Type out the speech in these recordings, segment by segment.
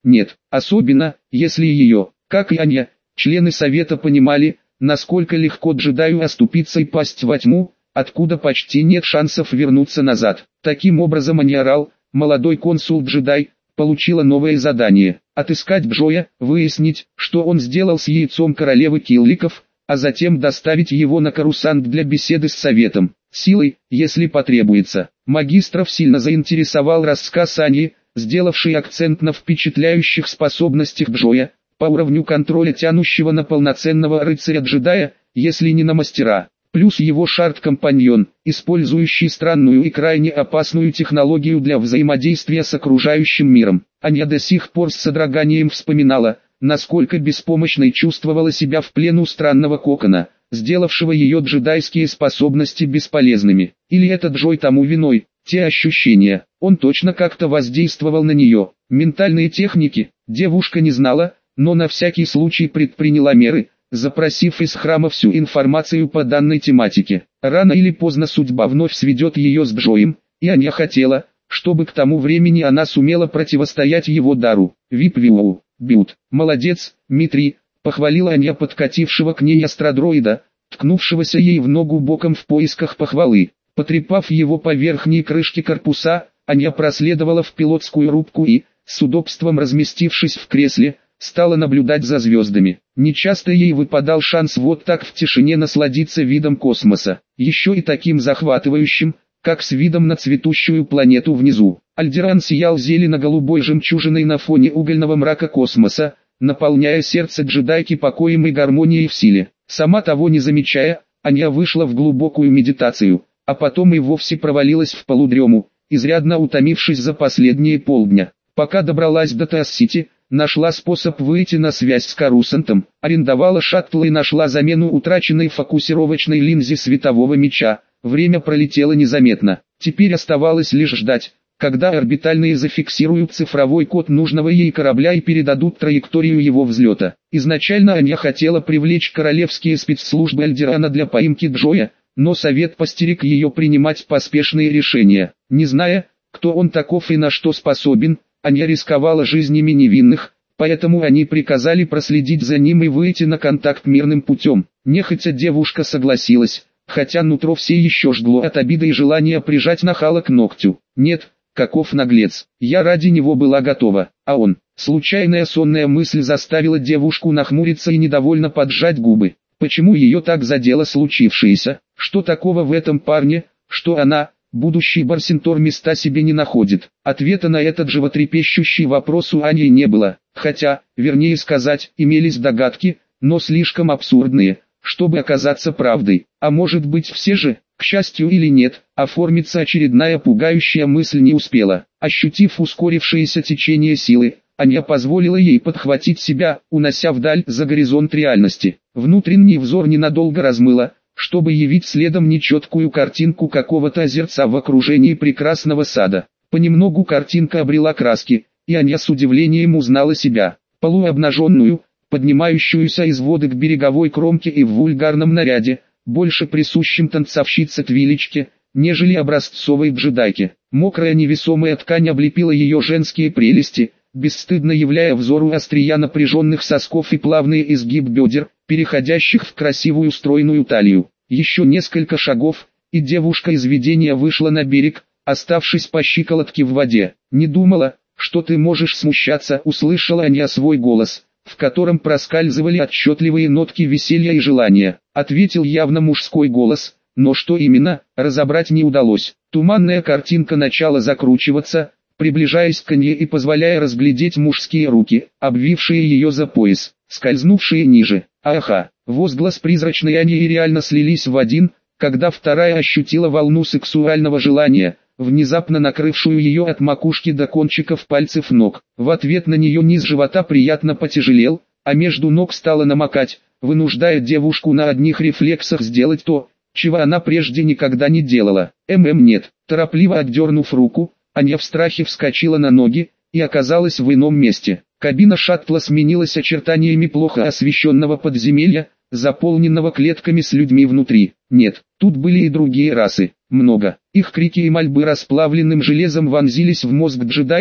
Нет, особенно, если ее, как и Аня, члены совета понимали, насколько легко джедаю оступиться и пасть во тьму, откуда почти нет шансов вернуться назад. Таким образом Аниарал, молодой консул-джедай, получила новое задание – отыскать Джоя, выяснить, что он сделал с яйцом королевы Килликов, а затем доставить его на Корусант для беседы с советом, силой, если потребуется. Магистров сильно заинтересовал рассказ Ани, сделавший акцент на впечатляющих способностях Джоя, по уровню контроля тянущего на полноценного рыцаря-джедая, если не на мастера. Плюс его шарт-компаньон, использующий странную и крайне опасную технологию для взаимодействия с окружающим миром. Аня до сих пор с содроганием вспоминала, насколько беспомощной чувствовала себя в плену странного кокона, сделавшего ее джедайские способности бесполезными. Или это Джой тому виной, те ощущения, он точно как-то воздействовал на нее. Ментальные техники, девушка не знала, но на всякий случай предприняла меры, запросив из храма всю информацию по данной тематике. Рано или поздно судьба вновь сведет ее с Джоем, и Аня хотела, чтобы к тому времени она сумела противостоять его дару. Вип-виу, бют, молодец, Митри, похвалила Аня подкатившего к ней астродроида, ткнувшегося ей в ногу боком в поисках похвалы. Потрепав его по верхней крышке корпуса, Аня проследовала в пилотскую рубку и, с удобством разместившись в кресле, стала наблюдать за звездами. Нечасто ей выпадал шанс вот так в тишине насладиться видом космоса, еще и таким захватывающим, как с видом на цветущую планету внизу. Альдеран сиял зелено-голубой жемчужиной на фоне угольного мрака космоса, наполняя сердце джедайки покоем и гармонией в силе. Сама того не замечая, Аня вышла в глубокую медитацию, а потом и вовсе провалилась в полудрему, изрядно утомившись за последние полдня. Пока добралась до Тасс-Сити, нашла способ выйти на связь с Корусантом, арендовала шаттл и нашла замену утраченной фокусировочной линзе светового меча. Время пролетело незаметно. Теперь оставалось лишь ждать, когда орбитальные зафиксируют цифровой код нужного ей корабля и передадут траекторию его взлета. Изначально Аня хотела привлечь королевские спецслужбы Альдерана для поимки Джоя, но совет постерег ее принимать поспешные решения. Не зная, кто он таков и на что способен, Аня рисковала жизнями невинных, поэтому они приказали проследить за ним и выйти на контакт мирным путем. Нехотя девушка согласилась, хотя нутро все еще жгло от обиды и желания прижать нахала к ногтю. Нет, каков наглец, я ради него была готова, а он... Случайная сонная мысль заставила девушку нахмуриться и недовольно поджать губы. Почему ее так задело случившееся? Что такого в этом парне, что она, будущий Барсентор, места себе не находит? Ответа на этот животрепещущий вопрос у Ани не было, хотя, вернее сказать, имелись догадки, но слишком абсурдные, чтобы оказаться правдой. А может быть все же, к счастью или нет, оформиться очередная пугающая мысль не успела. Ощутив ускорившееся течение силы, Аня позволила ей подхватить себя, унося вдаль за горизонт реальности. Внутренний взор ненадолго размыло, чтобы явить следом нечеткую картинку какого-то озерца в окружении прекрасного сада. Понемногу картинка обрела краски, и Аня с удивлением узнала себя, полуобнаженную, поднимающуюся из воды к береговой кромке и в вульгарном наряде, больше присущем танцовщице-твилечке, нежели образцовой джедайке. Мокрая невесомая ткань облепила ее женские прелести, бесстыдно являя взору острия напряженных сосков и плавный изгиб бедер, переходящих в красивую стройную талию. Еще несколько шагов, и девушка из видения вышла на берег, оставшись по щиколотке в воде. «Не думала, что ты можешь смущаться», — услышала Аня свой голос, в котором проскальзывали отчетливые нотки веселья и желания. Ответил явно мужской голос, но что именно, разобрать не удалось. Туманная картинка начала закручиваться, приближаясь к ней и позволяя разглядеть мужские руки, обвившие ее за пояс, скользнувшие ниже. Аха! Возглас призрачной Ани и реально слились в один, когда вторая ощутила волну сексуального желания, внезапно накрывшую ее от макушки до кончиков пальцев ног. В ответ на нее низ живота приятно потяжелел, а между ног стало намокать, вынуждая девушку на одних рефлексах сделать то, чего она прежде никогда не делала. Нет. Торопливо отдернув руку, Аня в страхе вскочила на ноги и оказалась в ином месте. Кабина шаттла сменилась очертаниями плохо освещенного подземелья, заполненного клетками с людьми внутри. Нет, тут были и другие расы. Много. Их крики и мольбы расплавленным железом вонзились в мозг джедайки,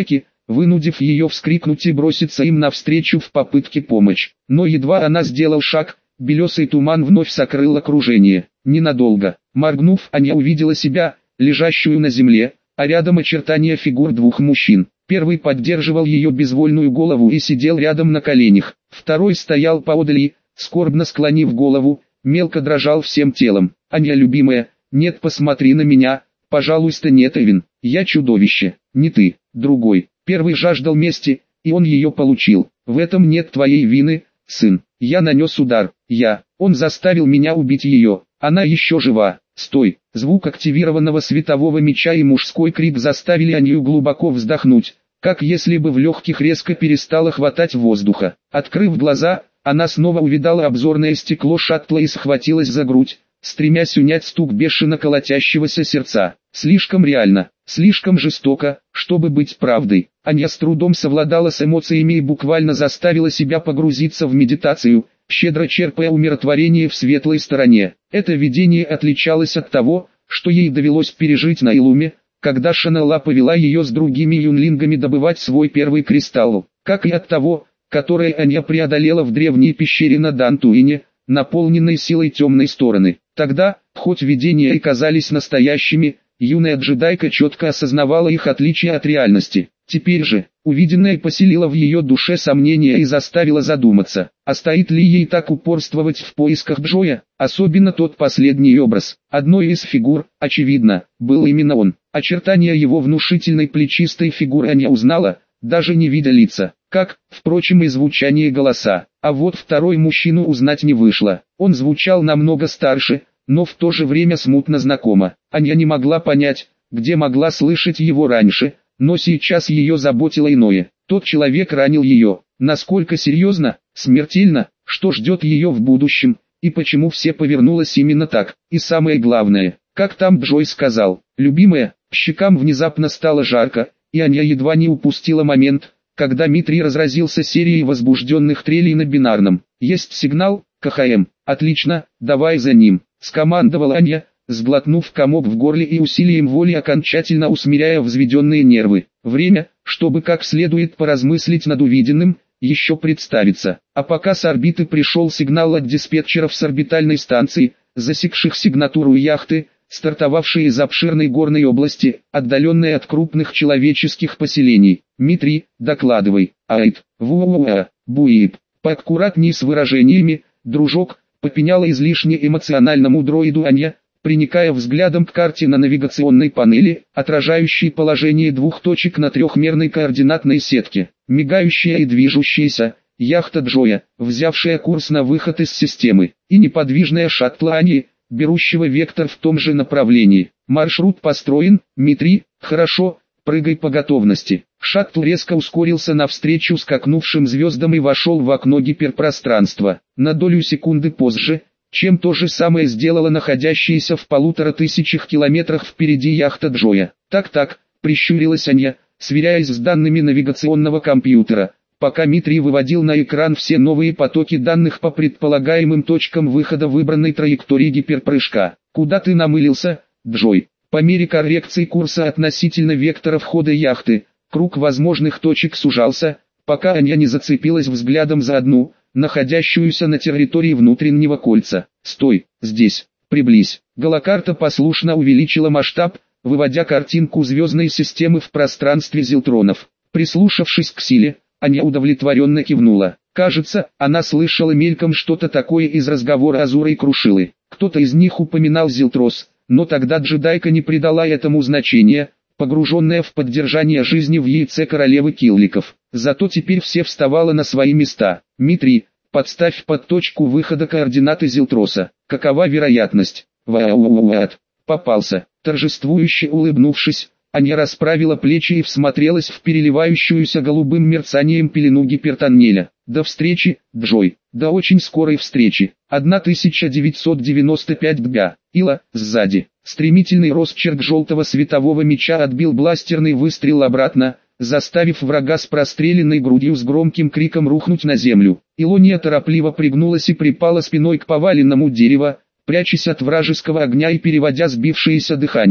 вынудив ее вскрикнуть и броситься им навстречу в попытке помочь. Но едва она сделала шаг, белесый туман вновь сокрыл окружение. Ненадолго, моргнув, Аня увидела себя, лежащую на земле, а рядом очертания фигур двух мужчин. Первый поддерживал ее безвольную голову и сидел рядом на коленях. Второй стоял поодаль и, скорбно склонив голову, мелко дрожал всем телом. «Аня, любимая, нет, посмотри на меня, пожалуйста, нет, Эвин, я чудовище, не ты, другой». Первый жаждал мести, и он ее получил. «В этом нет твоей вины, сын. Я нанес удар, он заставил меня убить ее, она еще жива». «Стой!» Звук активированного светового меча и мужской крик заставили Аню глубоко вздохнуть, как если бы в легких резко перестало хватать воздуха. Открыв глаза, она снова увидала обзорное стекло шаттла и схватилась за грудь, стремясь унять стук бешено колотящегося сердца. Слишком реально, слишком жестоко, чтобы быть правдой. Аня с трудом совладала с эмоциями и буквально заставила себя погрузиться в медитацию, щедро черпая умиротворение в светлой стороне. Это видение отличалось от того, что ей довелось пережить на Илуме, когда Шанелла повела ее с другими юнлингами добывать свой первый кристалл, как и от того, которое Аня преодолела в древней пещере на Дантуине, наполненной силой темной стороны. Тогда, хоть видения и казались настоящими, юная джедайка четко осознавала их отличие от реальности. Теперь же, увиденное поселило в ее душе сомнения и заставило задуматься, а стоит ли ей так упорствовать в поисках Джоя, особенно тот последний образ. Одной из фигур, очевидно, был именно он. Очертания его внушительной плечистой фигуры Аня узнала, даже не видя лица, как, впрочем, и звучание голоса. А вот второй мужчину узнать не вышло. Он звучал намного старше, но в то же время смутно знакомо. Аня не могла понять, где могла слышать его раньше, но сейчас ее заботило иное. Тот человек ранил ее. Насколько серьезно, смертельно, что ждет ее в будущем, и почему все повернулось именно так. И самое главное, как там Джой сказал, любимая, щекам внезапно стало жарко, и Аня едва не упустила момент, когда Митрий разразился серией возбужденных трелей на бинарном. «Есть сигнал, КХМ, отлично, давай за ним», — скомандовала Аня, сглотнув комок в горле и усилием воли окончательно усмиряя взведенные нервы. Время, чтобы как следует поразмыслить над увиденным, еще представится. А пока с орбиты пришел сигнал от диспетчеров с орбитальной станции, засекших сигнатуру яхты, стартовавшей из обширной горной области, отдаленной от крупных человеческих поселений. «Митрий, докладывай». «Айд, вуа, буип». «Поаккуратней с выражениями, дружок», попеняла излишне эмоциональному дроиду Аня, приникая взглядом к карте на навигационной панели, отражающей положение двух точек на трехмерной координатной сетке. Мигающая и движущаяся, яхта Джоя, взявшая курс на выход из системы, и неподвижная шаттла Ани, берущего вектор в том же направлении. «Маршрут построен, Митрий, хорошо, прыгай по готовности». Шаттл резко ускорился навстречу скакнувшим звездам и вошел в окно гиперпространства. На долю секунды позже, чем то же самое сделала находящаяся в 1500 километрах впереди яхта Джоя. «Так», прищурилась Аня, сверяясь с данными навигационного компьютера, пока Митрий выводил на экран все новые потоки данных по предполагаемым точкам выхода выбранной траектории гиперпрыжка. «Куда ты намылился, Джой?» По мере коррекции курса относительно вектора входа яхты, круг возможных точек сужался, пока Аня не зацепилась взглядом за одну, находящуюся на территории внутреннего кольца. «Стой, здесь, приблизь». Голокарта послушно увеличила масштаб, выводя картинку звездной системы в пространстве зилтронов. Прислушавшись к силе, Аня удовлетворенно кивнула. Кажется, она слышала мельком что-то такое из разговора Азура и Крушилы. Кто-то из них упоминал Зилтрос, но тогда джедайка не придала этому значения, погруженная в поддержание жизни в яйце королевы Килликов. Зато теперь все вставало на свои места. «Митрий, подставь под точку выхода координаты Зилтроса. Какова вероятность?» «Вау-вау-вау-вау-вау». Попался. Торжествующе улыбнувшись, Аня расправила плечи и всмотрелась в переливающуюся голубым мерцанием пелену гипертоннеля. «До встречи, Джой, до очень скорой встречи». 1995 дга. Ила, сзади. Стремительный росчерк желтого светового меча отбил бластерный выстрел обратно, заставив врага с простреленной грудью с громким криком рухнуть на землю. Илония торопливо пригнулась и припала спиной к поваленному дереву, прячась от вражеского огня и переводя сбившееся дыхание.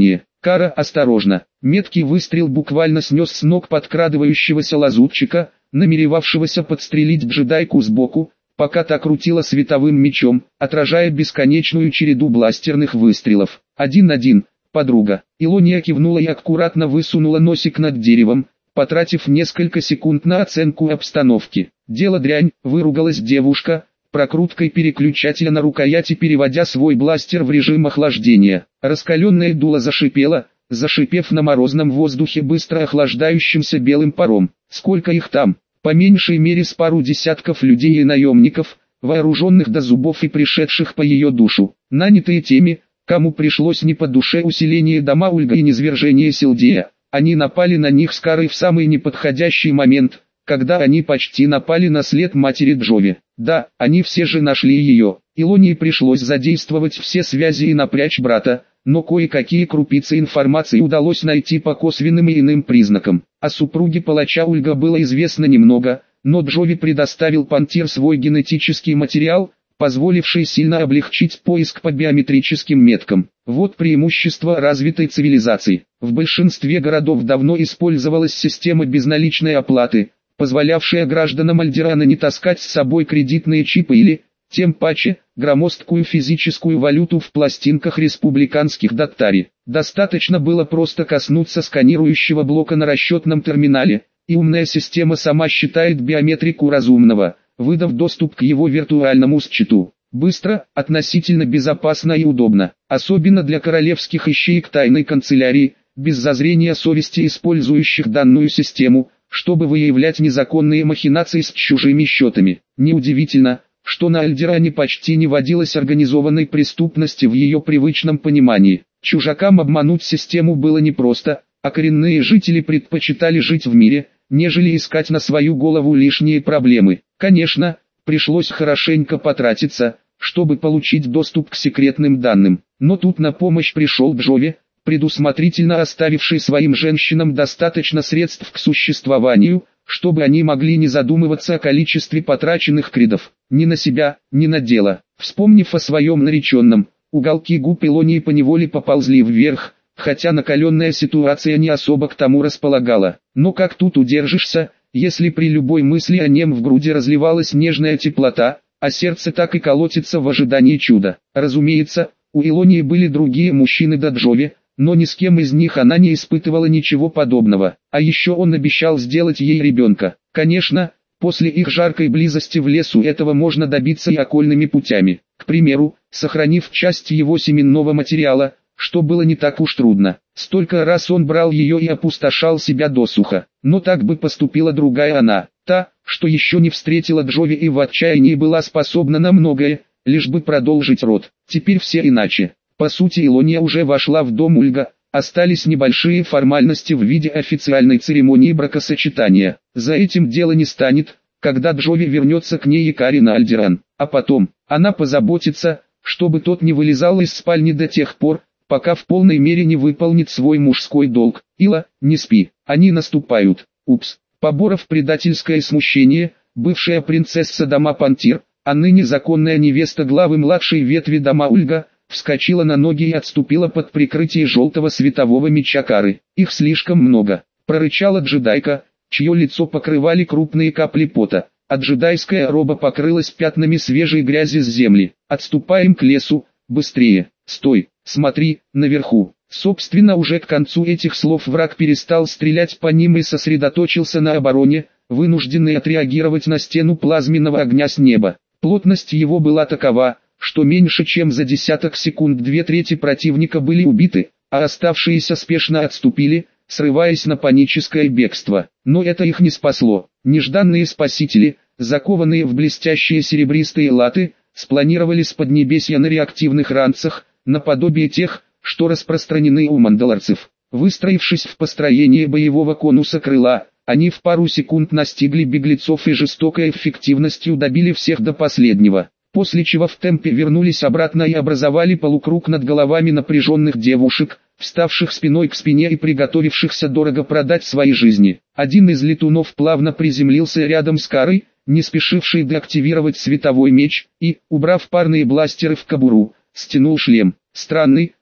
Кара, осторожно. Меткий выстрел буквально снес с ног подкрадывающегося лазутчика, намеревавшегося подстрелить джедайку сбоку, пока та крутила световым мечом, отражая бесконечную череду бластерных выстрелов. 1-1, подруга. Илония кивнула и аккуратно высунула носик над деревом, потратив несколько секунд на оценку обстановки. «Дело дрянь», — выругалась девушка, прокруткой переключателя на рукояти переводя свой бластер в режим охлаждения. Раскаленное дуло зашипело, зашипев на морозном воздухе быстро охлаждающимся белым паром. Сколько их там? По меньшей мере с пару десятков людей и наемников, вооруженных до зубов и пришедших по ее душу. Нанятые теми, кому пришлось не по душе усиление Дамаульга и низвержение Силдея, они напали на них с Карой в самый неподходящий момент, когда они почти напали на след матери Джови. Да, они все же нашли ее. Илонии пришлось задействовать все связи и напрячь брата, но кое-какие крупицы информации удалось найти по косвенным и иным признакам. О супруге палача Ульга было известно немного, но Джови предоставил Пантир свой генетический материал, позволивший сильно облегчить поиск по биометрическим меткам. Вот преимущество развитой цивилизации. В большинстве городов давно использовалась система безналичной оплаты, позволявшая гражданам Альдерана не таскать с собой кредитные чипы или, тем паче, громоздкую физическую валюту в пластинках республиканских даттари. Достаточно было просто коснуться сканирующего блока на расчетном терминале, и умная система сама считает биометрику разумного, выдав доступ к его виртуальному счету. Быстро, относительно безопасно и удобно, особенно для королевских ищеек тайной канцелярии, без зазрения совести использующих данную систему, чтобы выявлять незаконные махинации с чужими счетами. Неудивительно, что на Альдеране почти не водилось организованной преступности в ее привычном понимании. Чужакам обмануть систему было непросто, а коренные жители предпочитали жить в мире, нежели искать на свою голову лишние проблемы. Конечно, пришлось хорошенько потратиться, чтобы получить доступ к секретным данным. Но тут на помощь пришел Джови, предусмотрительно оставивший своим женщинам достаточно средств к существованию, чтобы они могли не задумываться о количестве потраченных кредов, ни на себя, ни на дело. Вспомнив о своем нареченном, уголки губ Илонии поневоле поползли вверх, хотя накаленная ситуация не особо к тому располагала. Но как тут удержишься, если при любой мысли о нем в груди разливалась нежная теплота, а сердце так и колотится в ожидании чуда. Разумеется, у Илонии были другие мужчины до Джови, но ни с кем из них она не испытывала ничего подобного. А еще он обещал сделать ей ребенка. Конечно, после их жаркой близости в лесу этого можно добиться и окольными путями. К примеру, сохранив часть его семенного материала, что было не так уж трудно. Столько раз он брал ее и опустошал себя досуха. Но так бы поступила другая она, та, что еще не встретила Джови и в отчаянии была способна на многое, лишь бы продолжить род. Теперь все иначе. По сути, Илония уже вошла в дом Ульга, остались небольшие формальности в виде официальной церемонии бракосочетания. За этим дело не станет, когда Джови вернется к ней и Кари на Альдеран. А потом, она позаботится, чтобы тот не вылезал из спальни до тех пор, пока в полной мере не выполнит свой мужской долг. Ила, не спи, они наступают. Упс, поборов предательское смущение, бывшая принцесса дома Пантир, а ныне законная невеста главы младшей ветви дома Ульга, вскочила на ноги и отступила под прикрытие желтого светового меча Кары. Их слишком много, прорычала джедайка, чье лицо покрывали крупные капли пота, а джедайская роба покрылась пятнами свежей грязи с земли. Отступаем к лесу, быстрее, стой, смотри, наверху. Собственно, уже к концу этих слов враг перестал стрелять по ним и сосредоточился на обороне, вынужденный отреагировать на стену плазменного огня с неба. Плотность его была такова, что меньше чем за десяток секунд 2/3 противника были убиты, а оставшиеся спешно отступили, срываясь на паническое бегство. Но это их не спасло. Нежданные спасители, закованные в блестящие серебристые латы, спланировали с поднебесья на реактивных ранцах, наподобие тех, что распространены у мандалорцев. Выстроившись в построение боевого конуса крыла, они в пару секунд настигли беглецов и жестокой эффективностью добили всех до последнего, после чего в темпе вернулись обратно и образовали полукруг над головами напряженных девушек, вставших спиной к спине и приготовившихся дорого продать свои жизни. Один из летунов плавно приземлился рядом с Карой, не спешивший деактивировать световой меч, и, убрав парные бластеры в кобуру, стянул шлем. Странный,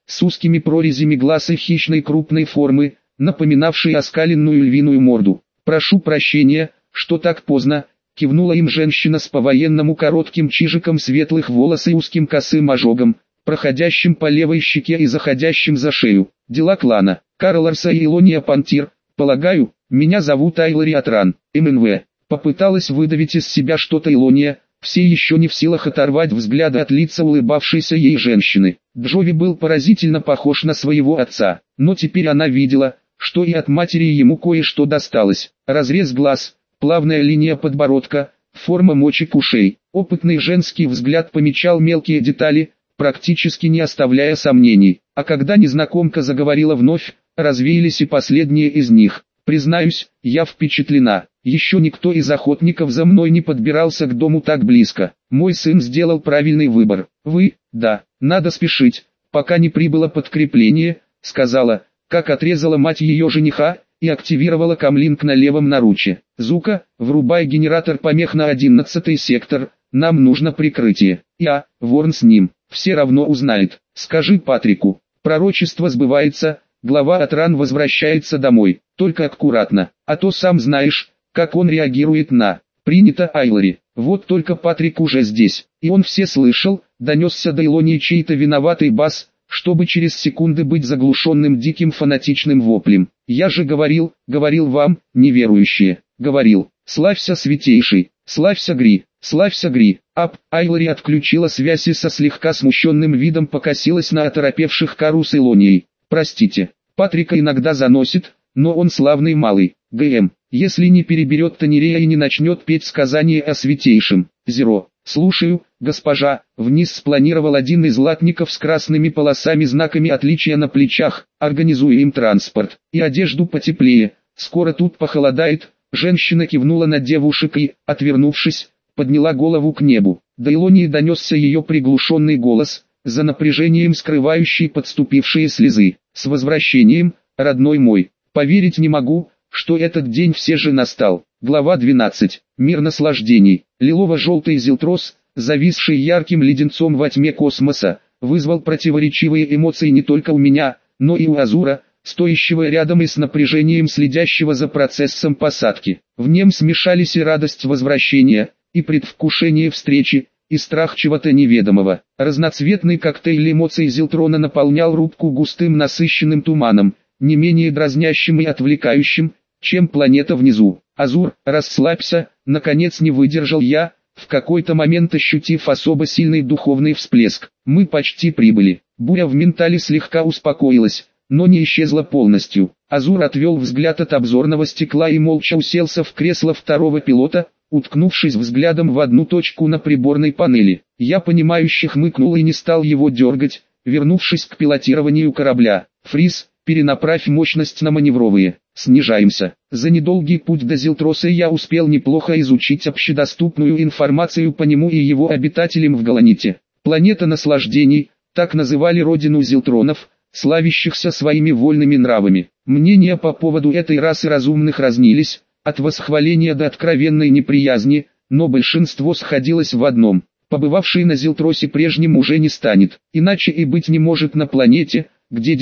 с узкими прорезями глаз и хищной крупной формы, напоминавшей оскаленную львиную морду. «Прошу прощения, что так поздно», — кивнула им женщина с по-военному коротким чижиком светлых волос и узким косым ожогом, проходящим по левой щеке и заходящим за шею. «Дела клана. Карл Арса и Илония Пантир, полагаю, меня зовут Айлари Атран, МНВ». Попыталась выдавить из себя что-то Илония, все еще не в силах оторвать взгляда от лица улыбавшейся ей женщины. Джови был поразительно похож на своего отца, но теперь она видела, что и от матери ему кое-что досталось. Разрез глаз, плавная линия подбородка, форма мочек ушей. Опытный женский взгляд помечал мелкие детали, практически не оставляя сомнений. А когда незнакомка заговорила вновь, развеялись и последние из них. «Признаюсь, я впечатлена. Еще никто из охотников за мной не подбирался к дому так близко. Мой сын сделал правильный выбор. Вы, да, надо спешить, пока не прибыло подкрепление», — сказала, как отрезала мать ее жениха, и активировала камлинг на левом наруче. «Зука, врубай генератор помех на 11-й сектор, нам нужно прикрытие». Ворн с ним, все равно узнает. «Скажи Патрику, пророчество сбывается, глава Атран возвращается домой, только аккуратно, а то сам знаешь, как он реагирует на...» «Принято, Айлари». Вот только Патрик уже здесь, и он все слышал, донесся до Илонии чей-то виноватый бас, чтобы через секунды быть заглушенным диким фанатичным воплем. «Я же говорил вам, неверующие, говорил, славься святейший, славься Гри, славься Гри». Айлари отключила связь и со слегка смущенным видом покосилась на оторопевших Кару с Илонией. «Простите, Патрика иногда заносит, но он славный малый, ГМ, если не переберет Танерея и не начнет петь сказание о святейшем». «Зеро, слушаю, госпожа», вниз спланировал один из латников с красными полосами знаками отличия на плечах, организуя им транспорт и одежду потеплее, скоро тут похолодает. Женщина кивнула на девушек и, отвернувшись, подняла голову к небу. До Илонии донесся ее приглушенный голос, за напряжением скрывающий подступившие слезы. «С возвращением, родной мой, поверить не могу, что этот день все же настал». Глава 12. Мир наслаждений. Лилово-желтый зилтрос, зависший ярким леденцом во тьме космоса, вызвал противоречивые эмоции не только у меня, но и у Азура, стоящего рядом и с напряжением следящего за процессом посадки. В нем смешались и радость возвращения, и предвкушение встречи, и страх чего-то неведомого. Разноцветный коктейль эмоций Зилтрона наполнял рубку густым насыщенным туманом, не менее дразнящим и отвлекающим, чем планета внизу. «Азур, расслабься», наконец не выдержал я, в какой-то момент ощутив особо сильный духовный всплеск. «Мы почти прибыли». Буря в ментале слегка успокоилась, но не исчезла полностью. Азур отвел взгляд от обзорного стекла и молча уселся в кресло второго пилота, уткнувшись взглядом в одну точку на приборной панели. Я понимающе хмыкнул и не стал его дергать, вернувшись к пилотированию корабля. «Фриз, перенаправь мощность на маневровые. Снижаемся». За недолгий путь до Зилтроса я успел неплохо изучить общедоступную информацию по нему и его обитателям в Галаните. Планета наслаждений, так называли родину Зилтронов, славящихся своими вольными нравами. Мнения по поводу этой расы разумных разнились, от восхваления до откровенной неприязни, но большинство сходилось в одном: побывавший на Зилтросе прежним уже не станет. Иначе и быть не может на планете, где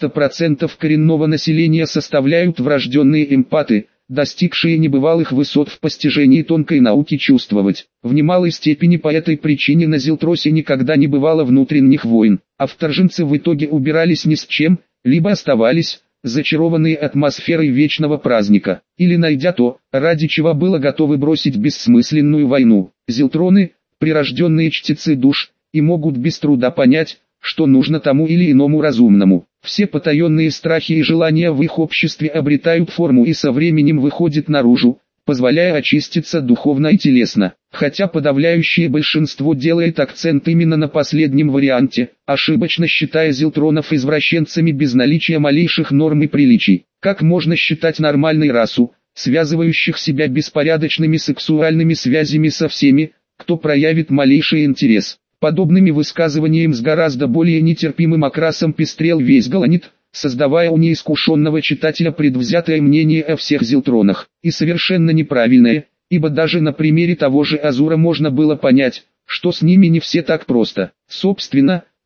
90% коренного населения составляют врожденные эмпаты, достигшие небывалых высот в постижении тонкой науки чувствовать. В немалой степени по этой причине на Зилтросе никогда не бывало внутренних войн, а вторженцы в итоге убирались ни с чем, либо оставались, зачарованные атмосферой вечного праздника, или найдя то, ради чего было готовы бросить бессмысленную войну. Зилтроны – прирожденные чтецы душ, и могут без труда понять, что нужно тому или иному разумному. Все потаенные страхи и желания в их обществе обретают форму и со временем выходят наружу, позволяя очиститься духовно и телесно. Хотя подавляющее большинство делает акцент именно на последнем варианте, ошибочно считая зилтронов извращенцами без наличия малейших норм и приличий. Как можно считать нормальной расу, связывающих себя беспорядочными сексуальными связями со всеми, кто проявит малейший интерес? Подобными высказываниями с гораздо более нетерпимым окрасом пестрел весь Галанит, создавая у неискушенного читателя предвзятое мнение о всех зилтронах, и совершенно неправильное, ибо даже на примере того же Азура можно было понять, что с ними не все так просто. Собственно,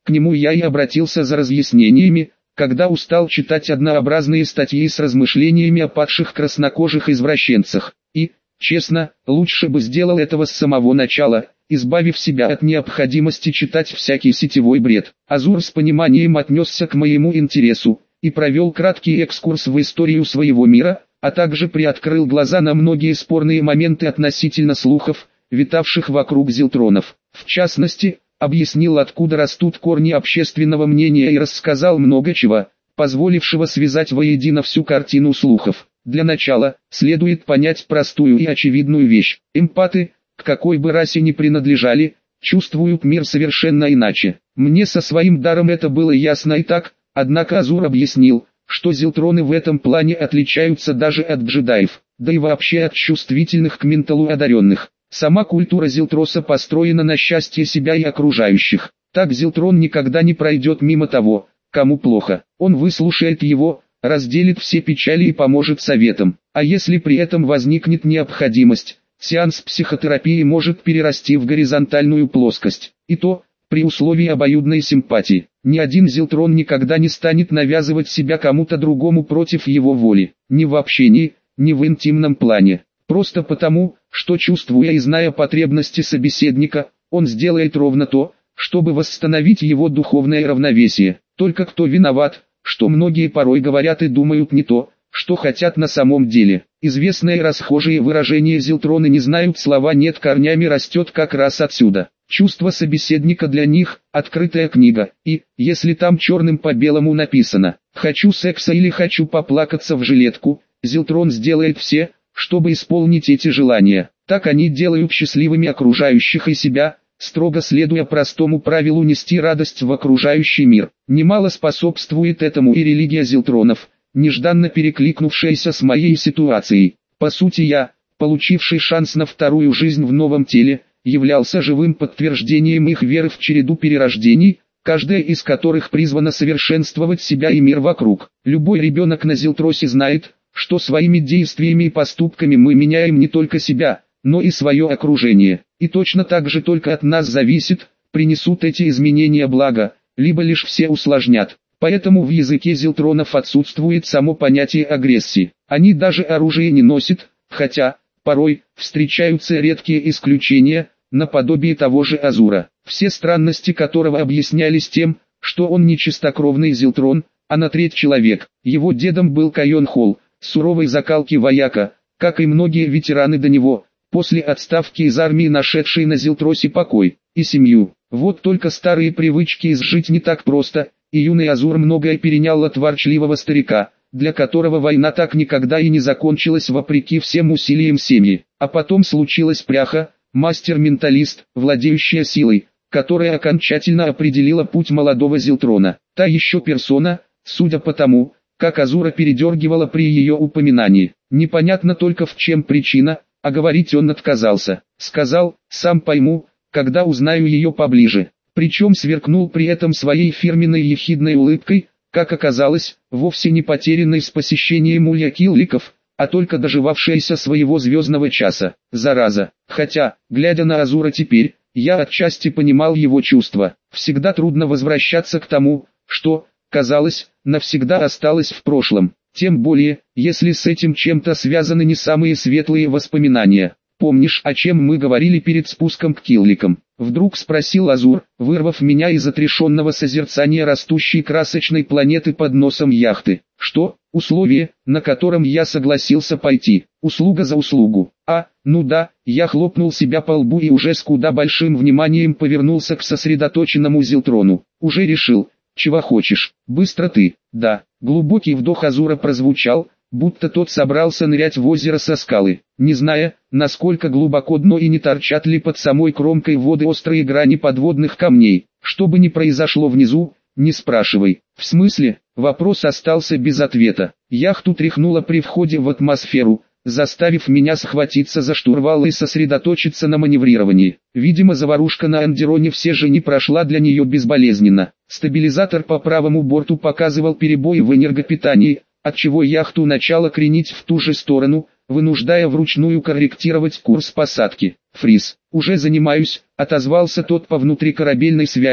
К нему я и обратился за разъяснениями, когда устал читать однообразные статьи с размышлениями о падших краснокожих извращенцах. И, честно, лучше бы сделал этого с самого начала, избавив себя от необходимости читать всякий сетевой бред. Азур с пониманием отнесся к моему интересу и провел краткий экскурс в историю своего мира, а также приоткрыл глаза на многие спорные моменты относительно слухов, витавших вокруг зилтронов. В частности, объяснил, откуда растут корни общественного мнения, и рассказал много чего, позволившего связать воедино всю картину слухов. Для начала, следует понять простую и очевидную вещь. Эмпаты, к какой бы расе ни принадлежали, чувствуют мир совершенно иначе. Мне со своим даром это было ясно и так, однако Азур объяснил, что зилтроны в этом плане отличаются даже от джедаев, да и вообще от чувствительных к менталу одаренных. Сама культура зилтроса построена на счастье себя и окружающих. Так зилтрон никогда не пройдет мимо того, кому плохо. Он выслушает его, разделит все печали и поможет советом. А если при этом возникнет необходимость, сеанс психотерапии может перерасти в горизонтальную плоскость. И то, при условии обоюдной симпатии. Ни один зилтрон никогда не станет навязывать себя кому-то другому против его воли. Ни в общении, ни в интимном плане. Просто потому, что, чувствуя и зная потребности собеседника, он сделает ровно то, чтобы восстановить его духовное равновесие. Только кто виноват, что многие порой говорят и думают не то, что хотят на самом деле. Известное расхожее выражение «зилтроны не знают слова нет» корнями растет как раз отсюда. Чувство собеседника для них – открытая книга, и, если там черным по белому написано «хочу секса» или «хочу поплакаться в жилетку», зилтрон сделает все, чтобы исполнить эти желания. Так они делают счастливыми окружающих и себя, строго следуя простому правилу нести радость в окружающий мир. Немало способствует этому и религия зилтронов, нежданно перекликнувшаяся с моей ситуацией. По сути я, получивший шанс на вторую жизнь в новом теле, являлся живым подтверждением их веры в череду перерождений, каждая из которых призвана совершенствовать себя и мир вокруг. Любой ребенок на зилтросе знает, что своими действиями и поступками мы меняем не только себя, но и свое окружение. И точно так же только от нас зависит, принесут эти изменения благо, либо лишь все усложнят. Поэтому в языке зилтронов отсутствует само понятие агрессии. Они даже оружие не носят, хотя, порой, встречаются редкие исключения, наподобие того же Азура, все странности которого объяснялись тем, что он не чистокровный зилтрон, а на треть человек. Его дедом был Кайон Холл, суровой закалки вояка, как и многие ветераны до него, после отставки из армии нашедший на зилтросе покой и семью. Вот только старые привычки изжить не так просто, и юный Азур многое перенял от ворчливого старика, для которого война так никогда и не закончилась вопреки всем усилиям семьи. А потом случилась пряха, мастер-менталист, владеющая силой, которая окончательно определила путь молодого зилтрона. Та еще персона, судя по тому, как Азура передергивала при ее упоминании. Непонятно только в чем причина, а говорить он отказался. Сказал, сам пойму, когда узнаю ее поближе. Причем сверкнул при этом своей фирменной ехидной улыбкой, как оказалось, вовсе не потерянной с посещением улья Килликов, а только доживавшаяся своего звездного часа. Зараза. Хотя, глядя на Азура теперь, я отчасти понимал его чувства. Всегда трудно возвращаться к тому, что, казалось, навсегда осталось в прошлом. Тем более, если с этим чем-то связаны не самые светлые воспоминания. «Помнишь, о чем мы говорили перед спуском к Килликам?» Вдруг спросил Азур, вырвав меня из отрешенного созерцания растущей красочной планеты под носом яхты. «Что? Условие, на котором я согласился пойти. Услуга за услугу». Ну да, я хлопнул себя по лбу и уже с куда большим вниманием повернулся к сосредоточенному зилтрону. «Уже решил, чего хочешь? Быстро ты». «Да». Глубокий вдох Азура прозвучал, будто тот собрался нырять в озеро со скалы, не зная, насколько глубоко дно и не торчат ли под самой кромкой воды острые грани подводных камней. Что бы ни произошло внизу, не спрашивай. В смысле? Вопрос остался без ответа. Яхту тряхнуло при входе в атмосферу, заставив меня схватиться за штурвал и сосредоточиться на маневрировании. Видимо, заварушка на Андероне все же не прошла для нее безболезненно. Стабилизатор по правому борту показывал перебои в энергопитании, отчего яхту начало кренить в ту же сторону, вынуждая вручную корректировать курс посадки. «Фриз, уже занимаюсь», — отозвался тот по внутрикорабельной связи,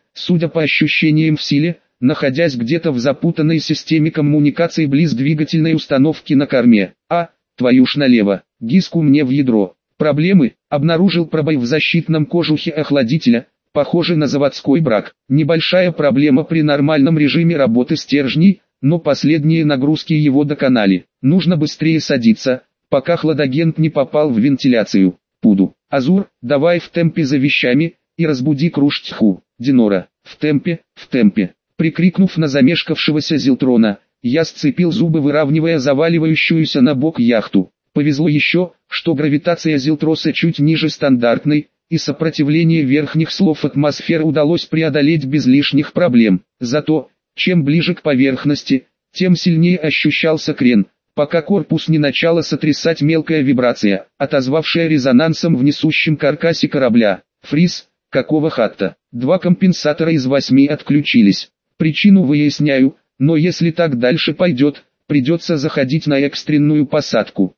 судя по ощущениям в силе, находясь где-то в запутанной системе коммуникации близ двигательной установки на корме. Твою ж налево, гиску мне в ядро. Проблемы, обнаружил пробой в защитном кожухе охладителя, похожий на заводской брак. Небольшая проблема при нормальном режиме работы стержней, но последние нагрузки его доконали. Нужно быстрее садиться, пока хладагент не попал в вентиляцию. Пуду. Азур, давай в темпе за вещами, и разбуди Круштху. Динора, в темпе, в темпе. Прикрикнув на замешкавшегося Зилтрона, я сцепил зубы, выравнивая заваливающуюся на бок яхту. Повезло еще, что гравитация Зилтроса чуть ниже стандартной, и сопротивление верхних слоев атмосферы удалось преодолеть без лишних проблем. Зато, чем ближе к поверхности, тем сильнее ощущался крен, пока корпус не начала сотрясать мелкая вибрация, отозвавшая резонансом в несущем каркасе корабля. Фриз, какого хатта? 2 компенсатора из 8 отключились. Причину выясняю, но если так дальше пойдет, придется заходить на экстренную посадку.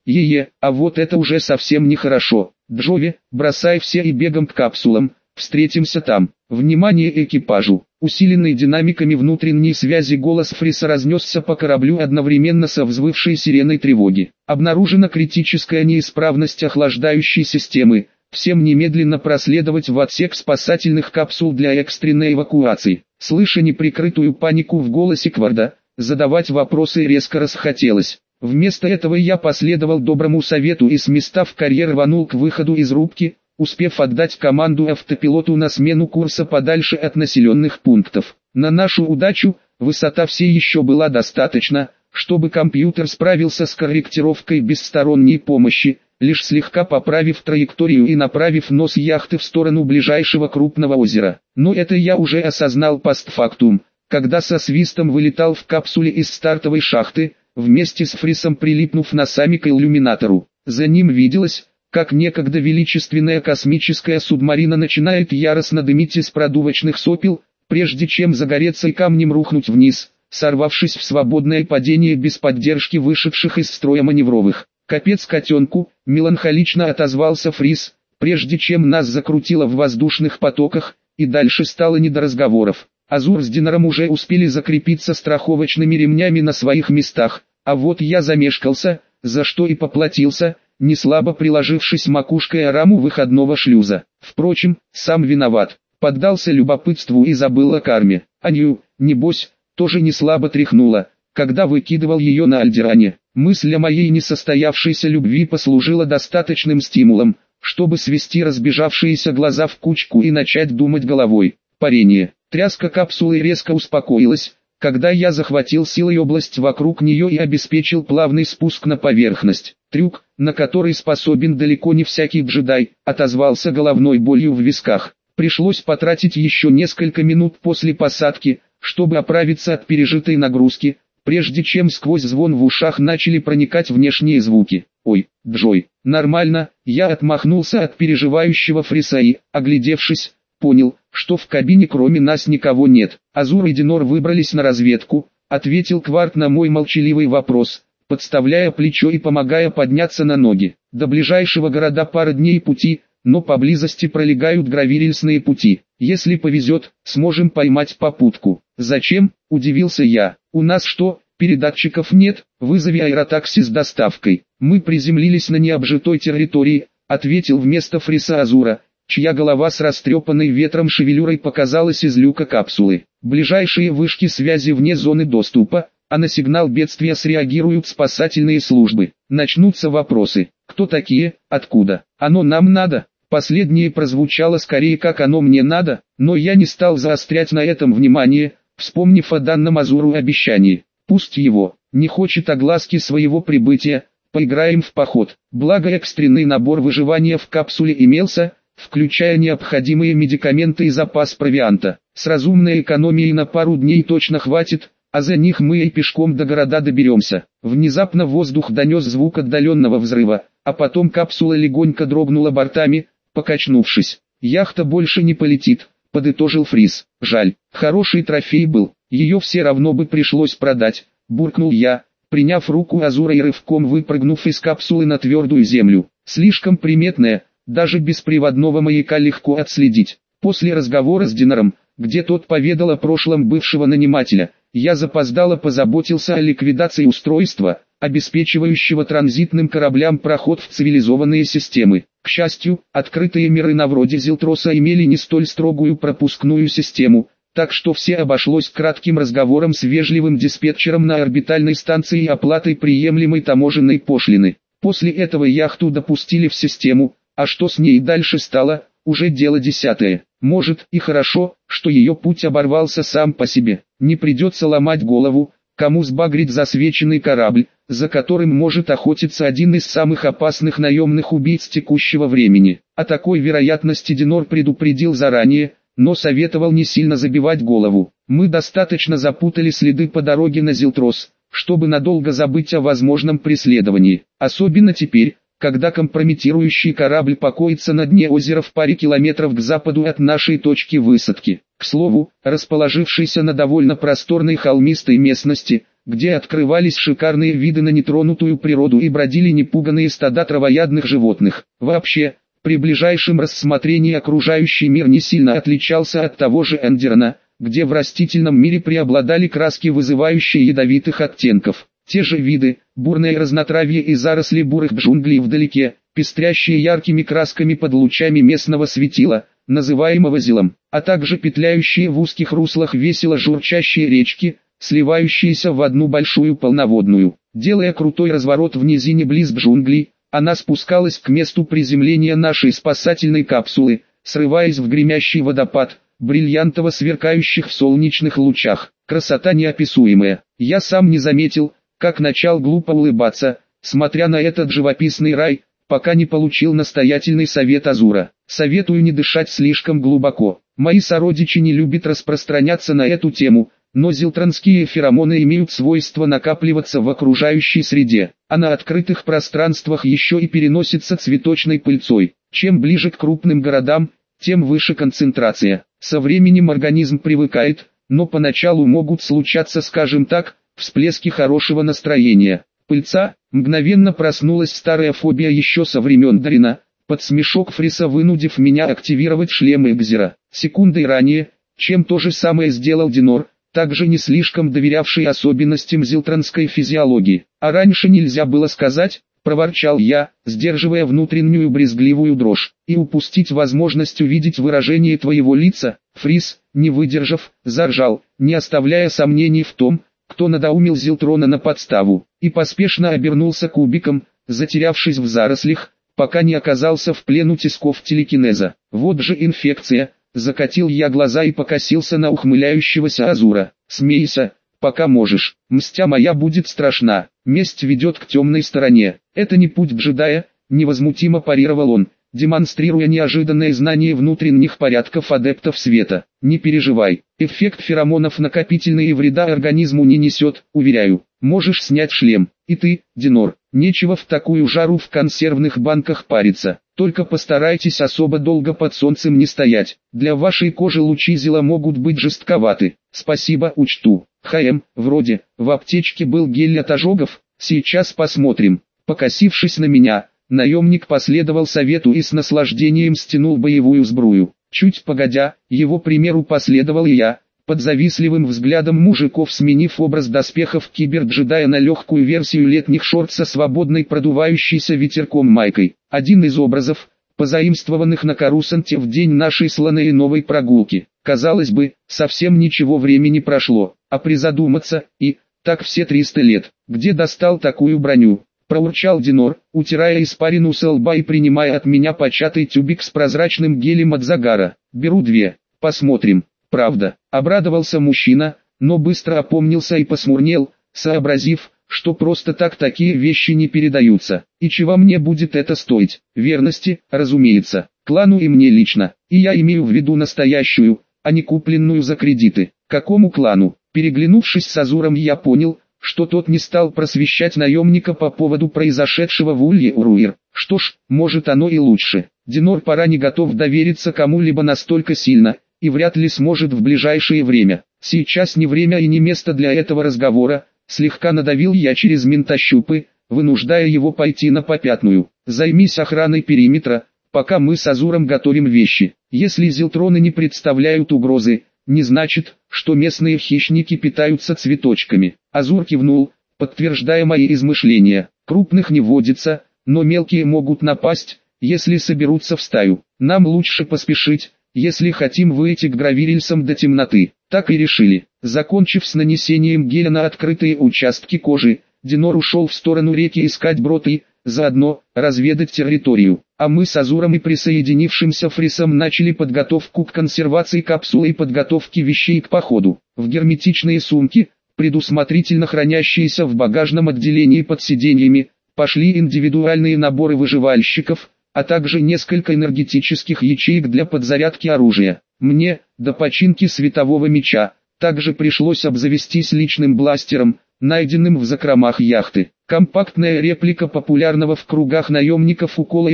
А вот это уже совсем нехорошо. Джови, бросай все и бегом к капсулам, встретимся там. Внимание экипажу! Усиленный динамиками внутренней связи голос Фриса разнесся по кораблю одновременно со взвывшей сиреной тревоги. Обнаружена критическая неисправность охлаждающей системы. Всем немедленно проследовать в отсек спасательных капсул для экстренной эвакуации. Слыша неприкрытую панику в голосе Кварда, задавать вопросы резко расхотелось. Вместо этого я последовал доброму совету и с места в карьер рванул к выходу из рубки, успев отдать команду автопилоту на смену курса подальше от населенных пунктов. На нашу удачу, высота все еще была достаточна, чтобы компьютер справился с корректировкой без сторонней помощи, лишь слегка поправив траекторию и направив нос яхты в сторону ближайшего крупного озера. Но это я уже осознал постфактум, когда со свистом вылетал в капсуле из стартовой шахты, вместе с Фрисом прилипнув носами к иллюминатору. За ним виделось, как некогда величественная космическая субмарина начинает яростно дымить из продувочных сопел, прежде чем загореться и камнем рухнуть вниз, сорвавшись в свободное падение без поддержки вышедших из строя маневровых. «Капец котенку», — меланхолично отозвался Фрис, прежде чем нас закрутило в воздушных потоках, и дальше стало не до разговоров. Азур с Динором уже успели закрепиться страховочными ремнями на своих местах, а вот я замешкался, за что и поплатился, неслабо приложившись макушкой о раму выходного шлюза. Впрочем, сам виноват, поддался любопытству и забыл о карме. Анью, небось, тоже неслабо тряхнула, когда выкидывал ее на Альдеране. Мысль о моей несостоявшейся любви послужила достаточным стимулом, чтобы свести разбежавшиеся глаза в кучку и начать думать головой. Парение. Тряска капсулы резко успокоилась, когда я захватил силой область вокруг нее и обеспечил плавный спуск на поверхность. Трюк, на который способен далеко не всякий джедай, отозвался головной болью в висках. Пришлось потратить еще несколько минут после посадки, чтобы оправиться от пережитой нагрузки, прежде чем сквозь звон в ушах начали проникать внешние звуки. «Ой, Джой, нормально», я отмахнулся от переживающего Фриса и, оглядевшись, понял, что в кабине кроме нас никого нет. Азур и Динор выбрались на разведку, ответил Кварт на мой молчаливый вопрос, подставляя плечо и помогая подняться на ноги. До ближайшего города пара дней пути, но поблизости пролегают гравирельсные пути. Если повезет, сможем поймать попутку. «Зачем?» – удивился я. «У нас что, передатчиков нет? Вызови аэротакси с доставкой». «Мы приземлились на необжитой территории», – ответил вместо Фриса Азура, чья голова с растрепанной ветром шевелюрой показалась из люка капсулы. Ближайшие вышки связи вне зоны доступа, а на сигнал бедствия среагируют спасательные службы. Начнутся вопросы: кто такие, откуда, оно нам надо? Последнее прозвучало скорее как оно мне надо, но я не стал заострять на этом внимание, вспомнив о данном Азуру обещании. Пусть его не хочет огласки своего прибытия, поиграем в поход. Благо экстренный набор выживания в капсуле имелся, включая необходимые медикаменты и запас провианта. С разумной экономией на пару дней точно хватит, а за них мы и пешком до города доберемся. Внезапно воздух донес звук отдаленного взрыва, а потом капсула легонько дрогнула бортами, покачнувшись. «Яхта больше не полетит», — подытожил Фрис. «Жаль, хороший трофей был, ее все равно бы пришлось продать», — буркнул я, приняв руку Азура и рывком выпрыгнув из капсулы на твердую землю. Слишком приметная, даже без приводного маяка легко отследить. После разговора с Динором, где тот поведал о прошлом бывшего нанимателя. Я запоздало позаботился о ликвидации устройства, обеспечивающего транзитным кораблям проход в цивилизованные системы. К счастью, открытые миры на вроде Зилтроса имели не столь строгую пропускную систему, так что все обошлось кратким разговором с вежливым диспетчером на орбитальной станции и оплатой приемлемой таможенной пошлины. После этого яхту допустили в систему, а что с ней дальше стало, уже дело десятое. Может и хорошо, что ее путь оборвался сам по себе. Не придется ломать голову, кому сбагрить засвеченный корабль, за которым может охотиться один из самых опасных наемных убийц текущего времени. О такой вероятности Динор предупредил заранее, но советовал не сильно забивать голову. Мы достаточно запутали следы по дороге на Зилтрос, чтобы надолго забыть о возможном преследовании. Особенно теперь, когда компрометирующий корабль покоится на дне озера в паре километров к западу от нашей точки высадки. К слову, расположившийся на довольно просторной холмистой местности, где открывались шикарные виды на нетронутую природу и бродили непуганные стада травоядных животных. Вообще, при ближайшем рассмотрении окружающий мир не сильно отличался от того же Эндерна, где в растительном мире преобладали краски, вызывающие ядовитых оттенков. Те же виды, бурное разнотравье и заросли бурых джунглей вдалеке, пестрящие яркими красками под лучами местного светила, называемого зилом, а также петляющие в узких руслах весело журчащие речки, сливающиеся в одну большую полноводную. Делая крутой разворот в низине близ джунглей, она спускалась к месту приземления нашей спасательной капсулы, срываясь в гремящий водопад, бриллиантово сверкающих в солнечных лучах. Красота неописуемая. Я сам не заметил, как начал глупо улыбаться, смотря на этот живописный рай, пока не получил настоятельный совет Азура. Советую не дышать слишком глубоко. Мои сородичи не любят распространяться на эту тему, но зилтранские феромоны имеют свойство накапливаться в окружающей среде, а на открытых пространствах еще и переносятся цветочной пыльцой. Чем ближе к крупным городам, тем выше концентрация. Со временем организм привыкает, но поначалу могут случаться, скажем так, всплески хорошего настроения. Пыльца, мгновенно проснулась старая фобия еще со времен Дарина, под смешок Фриса вынудив меня активировать шлем Экзера. Секундой ранее, чем то же самое сделал Динор, также не слишком доверявший особенностям зилтранской физиологии. А раньше нельзя было сказать, проворчал я, сдерживая внутреннюю брезгливую дрожь, и упустить возможность увидеть выражение твоего лица. Фрис, не выдержав, заржал, не оставляя сомнений в том, кто надоумил Зилтрона на подставу, и поспешно обернулся кубиком, затерявшись в зарослях, пока не оказался в плену тисков телекинеза. Вот же инфекция, закатил я глаза и покосился на ухмыляющегося Азура. Смейся, пока можешь, мстя моя будет страшна, месть ведет к темной стороне. Это не путь джедая, невозмутимо парировал он, демонстрируя неожиданное знание внутренних порядков адептов света. Не переживай, эффект феромонов накопительный и вреда организму не несет, уверяю. Можешь снять шлем. И ты, Динор, нечего в такую жару в консервных банках париться. Только постарайтесь особо долго под солнцем не стоять. Для вашей кожи лучи зила могут быть жестковаты. Спасибо, учту. Вроде, в аптечке был гель от ожогов. Сейчас посмотрим. Покосившись на меня, наемник последовал совету и с наслаждением стянул боевую сбрую. Чуть погодя, его примеру последовал и я, под завистливым взглядом мужиков сменив образ доспехов киберджедая на легкую версию летних шорт со свободной продувающейся ветерком майкой. Один из образов, позаимствованных на Карусанте в день нашей слоной новой прогулки. Казалось бы, совсем ничего времени прошло, а призадуматься, и, так все 300 лет, где достал такую броню? Проурчал Динор, утирая испарину со лба и принимая от меня початый тюбик с прозрачным гелем от загара. Беру 2, посмотрим. Правда, обрадовался мужчина, но быстро опомнился и посмурнел, сообразив, что просто так такие вещи не передаются. И чего мне будет это стоить? Верности, разумеется, клану и мне лично, и я имею в виду настоящую, а не купленную за кредиты. Какому клану? Переглянувшись с Азуром, я понял, что тот не стал просвещать наемника по поводу произошедшего в Улье-Уруир. Что ж, может оно и лучше. Динор пора не готов довериться кому-либо настолько сильно, и вряд ли сможет в ближайшее время. Сейчас не время и не место для этого разговора. Слегка надавил я через ментощупы, вынуждая его пойти на попятную. Займись охраной периметра, пока мы с Азуром готовим вещи. Если зилтроны не представляют угрозы, не значит, что местные хищники питаются цветочками. Азур кивнул, подтверждая мои измышления. Крупных не водится, но мелкие могут напасть, если соберутся в стаю. Нам лучше поспешить, если хотим выйти к гравирельсам до темноты. Так и решили. Закончив с нанесением геля на открытые участки кожи, Динор ушел в сторону реки искать брод и, заодно, разведать территорию. А мы с Азуром и присоединившимся Фрисом начали подготовку к консервации капсулы и подготовке вещей к походу. В герметичные сумки, предусмотрительно хранящиеся в багажном отделении под сиденьями, пошли индивидуальные наборы выживальщиков, а также несколько энергетических ячеек для подзарядки оружия. Мне, до починки светового меча, также пришлось обзавестись личным бластером, найденным в закромах яхты. Компактная реплика популярного в кругах наемников укола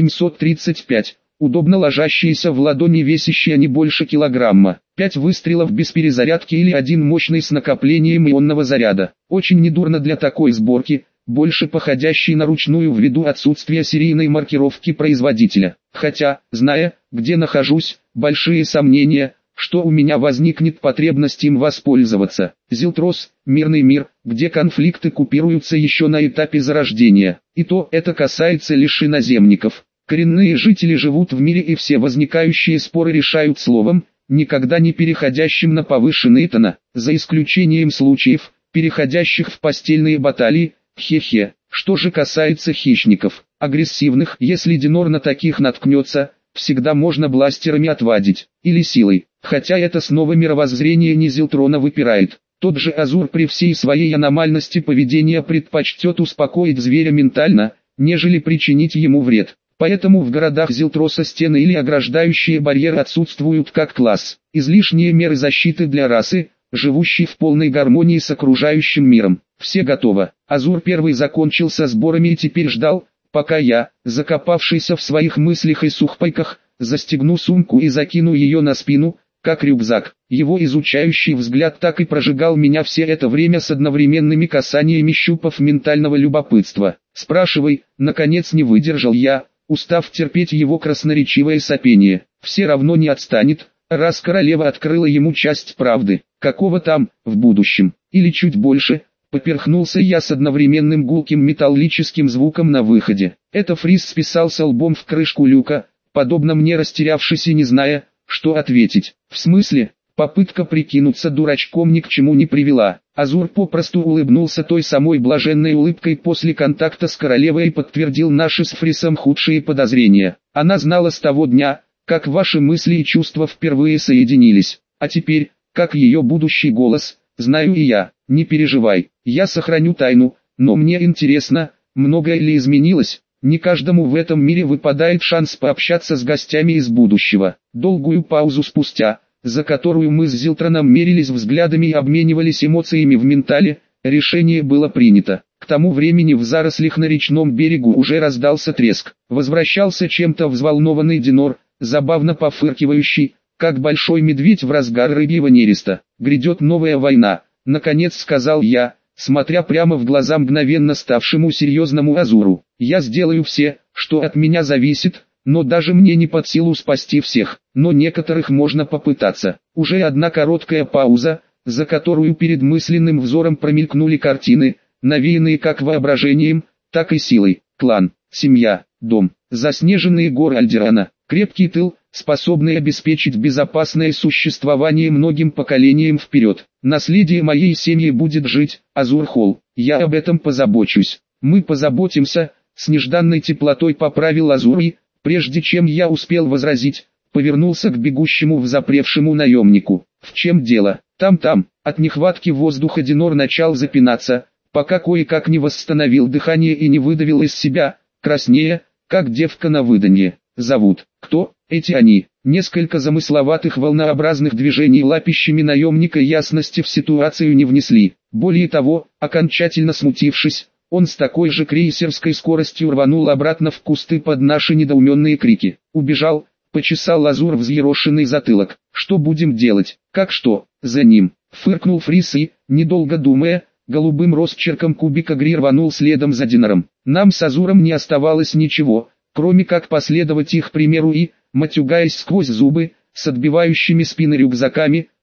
СХ-735, удобно ложащаяся в ладони, весящая не больше килограмма. 5 выстрелов без перезарядки или один мощный с накоплением ионного заряда. Очень недурно для такой сборки, больше походящей на ручную ввиду отсутствия серийной маркировки производителя. Хотя, зная, где нахожусь, большие сомнения, что у меня возникнет потребность им воспользоваться. Зилтрос – мирный мир, где конфликты купируются еще на этапе зарождения. И то это касается лишь иноземников. Коренные жители живут в мире и все возникающие споры решают словом, никогда не переходящим на повышенные тона, за исключением случаев, переходящих в постельные баталии. Хе-хе. Что же касается хищников, агрессивных, если Динор на таких наткнется, всегда можно бластерами отвадить, или силой. Хотя это снова мировоззрение Низилтрона выпирает. Тот же Азур при всей своей аномальности поведения предпочтет успокоить зверя ментально, нежели причинить ему вред. Поэтому в городах Зилтроса стены или ограждающие барьеры отсутствуют как класс. Излишние меры защиты для расы, живущей в полной гармонии с окружающим миром. Все готово. Азур первый закончил со сборами и теперь ждал, пока я, закопавшийся в своих мыслях и сухпайках, застегну сумку и закину ее на спину, как рюкзак. Его изучающий взгляд так и прожигал меня все это время с одновременными касаниями щупов ментального любопытства. «Спрашивай», наконец не выдержал я, устав терпеть его красноречивое сопение. Все равно не отстанет, раз королева открыла ему часть правды. Какого там, в будущем, или чуть больше, поперхнулся я с одновременным гулким металлическим звуком на выходе. Это Фрис списался лбом в крышку люка, подобно мне растерявшись и не зная, что ответить. В смысле, попытка прикинуться дурачком ни к чему не привела. Азур попросту улыбнулся той самой блаженной улыбкой после контакта с королевой и подтвердил наши с Фрисом худшие подозрения. Она знала с того дня, как ваши мысли и чувства впервые соединились. А теперь, как ее будущий голос, знаю и я. Не переживай, я сохраню тайну, но мне интересно, многое ли изменилось. Не каждому в этом мире выпадает шанс пообщаться с гостями из будущего. Долгую паузу спустя, за которую мы с Зилтроном мерились взглядами и обменивались эмоциями в ментале, решение было принято. К тому времени в зарослях на речном берегу уже раздался треск. Возвращался чем-то взволнованный Динор, забавно пофыркивающий, как большой медведь в разгар рыбьего нереста. «Грядет новая война», — наконец сказал я, смотря прямо в глаза мгновенно ставшему серьезному Азуру. «Я сделаю все, что от меня зависит, но даже мне не под силу спасти всех, но некоторых можно попытаться». Уже одна короткая пауза, за которую перед мысленным взором промелькнули картины, навеянные как воображением, так и силой. Клан, семья, дом, заснеженные горы Альдерана, крепкий тыл, способный обеспечить безопасное существование многим поколениям вперед. Наследие моей семьи будет жить, Азур-Холл, я об этом позабочусь. Мы позаботимся, с нежданной теплотой поправил Азур и, прежде чем я успел возразить, повернулся к бегущему взапревшему наемнику. В чем дело? Там, от нехватки воздуха Динор начал запинаться, пока кое-как не восстановил дыхание и не выдавил из себя, краснея, как девка на выданье. Зовут, кто, эти они? Несколько замысловатых волнообразных движений лапищами наемника ясности в ситуацию не внесли. Более того, окончательно смутившись, он с такой же крейсерской скоростью рванул обратно в кусты под наши недоуменные крики. Убежал, почесал Азур взъерошенный затылок. Что будем делать? Как что? За ним. Фыркнул Фрис и, недолго думая, голубым росчерком кубика Гри рванул следом за Динором. Нам с Азуром не оставалось ничего, кроме как последовать их примеру и, матюгаясь сквозь зубы, с отбивающими спины рюкзаками,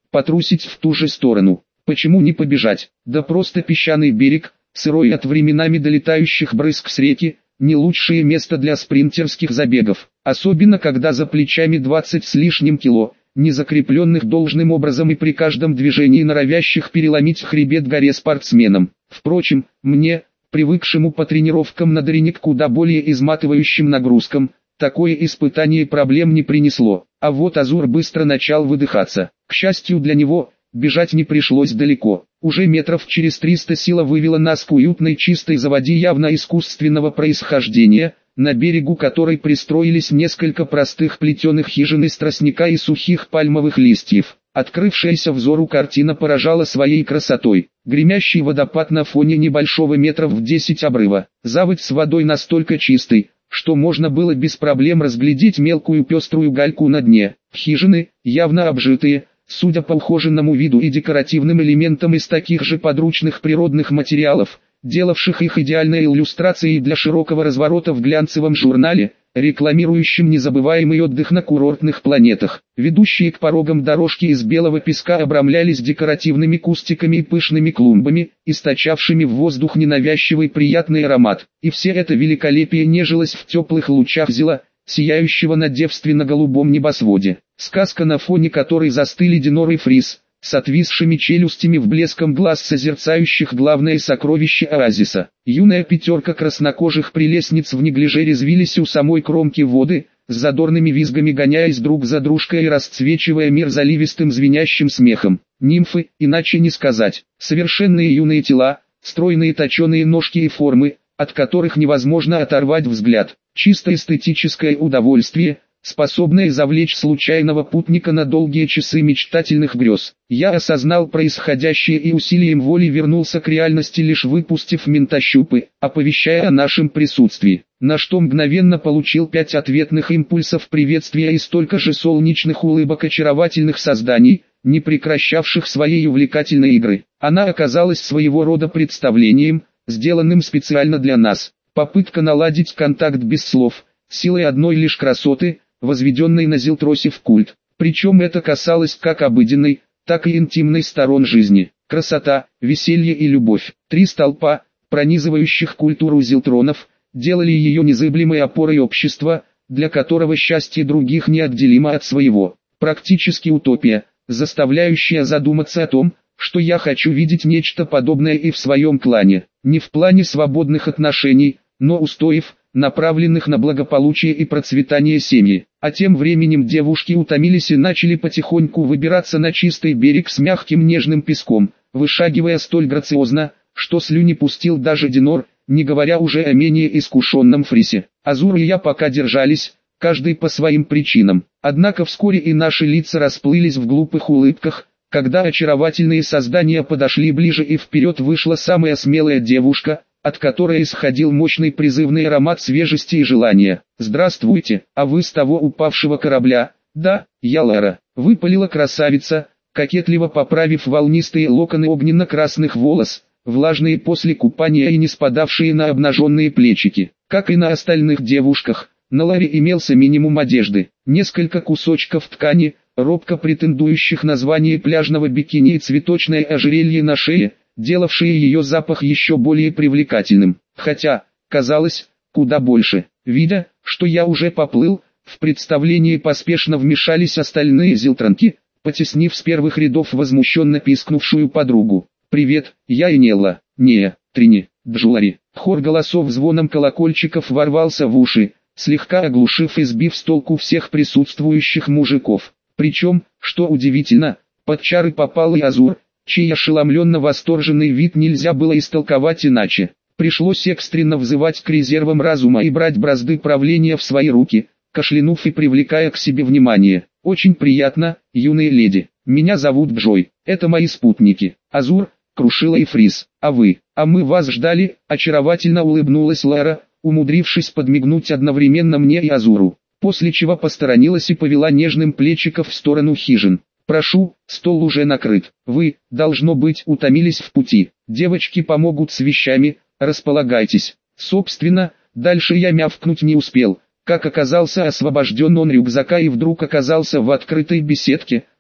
потрусить в ту же сторону. Почему не побежать? Да просто песчаный берег, сырой от временами долетающих брызг с реки, не лучшее место для спринтерских забегов. Особенно когда за плечами 20 с лишним кило, не закрепленных должным образом и при каждом движении норовящих переломить хребет горе спортсменам. Впрочем, мне, привыкшему по тренировкам на дыре к куда более изматывающим нагрузкам, такое испытание проблем не принесло. А вот Азур быстро начал выдыхаться. К счастью для него, бежать не пришлось далеко. Уже метров через 300 сила вывела нас к уютной чистой заводе явно искусственного происхождения, на берегу которой пристроились несколько простых плетеных хижин из тростника и сухих пальмовых листьев. Открывшаяся взору картина поражала своей красотой. Гремящий водопад на фоне небольшого метров в 10 обрыва. Заводь с водой настолько чистой, что можно было без проблем разглядеть мелкую пеструю гальку на дне. Хижины, явно обжитые, судя по ухоженному виду и декоративным элементам из таких же подручных природных материалов, делавших их идеальной иллюстрацией для широкого разворота в глянцевом журнале, рекламирующем незабываемый отдых на курортных планетах. Ведущие к порогам дорожки из белого песка обрамлялись декоративными кустиками и пышными клумбами, источавшими в воздух ненавязчивый приятный аромат. И все это великолепие нежилось в теплых лучах зела, сияющего на девственно-голубом небосводе. Сказка, на фоне которой застыли Динор и Фрис, с отвисшими челюстями в блеском глаз созерцающих главное сокровище оазиса. Юная пятерка краснокожих прелестниц в неглиже резвились у самой кромки воды, с задорными визгами гоняясь друг за дружкой и расцвечивая мир заливистым звенящим смехом. Нимфы, иначе не сказать, совершенные юные тела, стройные точеные ножки и формы, от которых невозможно оторвать взгляд. Чисто эстетическое удовольствие, способное завлечь случайного путника на долгие часы мечтательных грез. Я осознал происходящее и усилием воли вернулся к реальности, лишь выпустив ментощупы, оповещая о нашем присутствии, на что мгновенно получил 5 ответных импульсов приветствия и столько же солнечных улыбок очаровательных созданий, не прекращавших своей увлекательной игры. Она оказалась своего рода представлением, сделанным специально для нас. Попытка наладить контакт без слов, силой одной лишь красоты, возведенной на Зилтросе в культ. Причем это касалось как обыденной, так и интимной сторон жизни. Красота, веселье и любовь. 3 столпа, пронизывающих культуру Зилтронов, делали ее незыблемой опорой общества, для которого счастье других неотделимо от своего. Практически утопия, заставляющая задуматься о том, что я хочу видеть нечто подобное и в своем клане. Не в плане свободных отношений, но устоев, направленных на благополучие и процветание семьи. А тем временем девушки утомились и начали потихоньку выбираться на чистый берег с мягким нежным песком, вышагивая столь грациозно, что слюни пустил даже Динор, не говоря уже о менее искушенном Фрисе. Азур и я пока держались, каждый по своим причинам. Однако вскоре и наши лица расплылись в глупых улыбках, когда очаровательные создания подошли ближе и вперед вышла самая смелая девушка, от которой исходил мощный призывный аромат свежести и желания. «Здравствуйте, а вы с того упавшего корабля?» «Да, я Лара», — выпалила красавица, кокетливо поправив волнистые локоны огненно-красных волос, влажные после купания и не спадавшие на обнаженные плечики. Как и на остальных девушках, на Ларе имелся минимум одежды, несколько кусочков ткани, робко претендующих на звание пляжного бикини и цветочное ожерелье на шее, делавшие ее запах еще более привлекательным. Хотя, казалось, куда больше. Видя, что я уже поплыл, в представлении поспешно вмешались остальные зилтронки, потеснив с первых рядов возмущенно пискнувшую подругу. «Привет, я Энелла, Нея, Трини, Джулари». Хор голосов звоном колокольчиков ворвался в уши, слегка оглушив и сбив с толку всех присутствующих мужиков. Причем, что удивительно, под чары попал и Азур, чей ошеломленно восторженный вид нельзя было истолковать иначе. Пришлось экстренно взывать к резервам разума и брать бразды правления в свои руки, кашлянув и привлекая к себе внимание. «Очень приятно, юные леди. Меня зовут Джой. Это мои спутники. Азур, Крушила и Фрис. А вы? А мы вас ждали», — очаровательно улыбнулась Лара, умудрившись подмигнуть одновременно мне и Азуру, после чего посторонилась и повела нежным плечиков в сторону хижин. «Прошу, стол уже накрыт. Вы, должно быть, утомились в пути. Девочки помогут с вещами, располагайтесь». Собственно, дальше я мявкнуть не успел, как оказался освобожден он рюкзака и вдруг оказался в открытой беседке,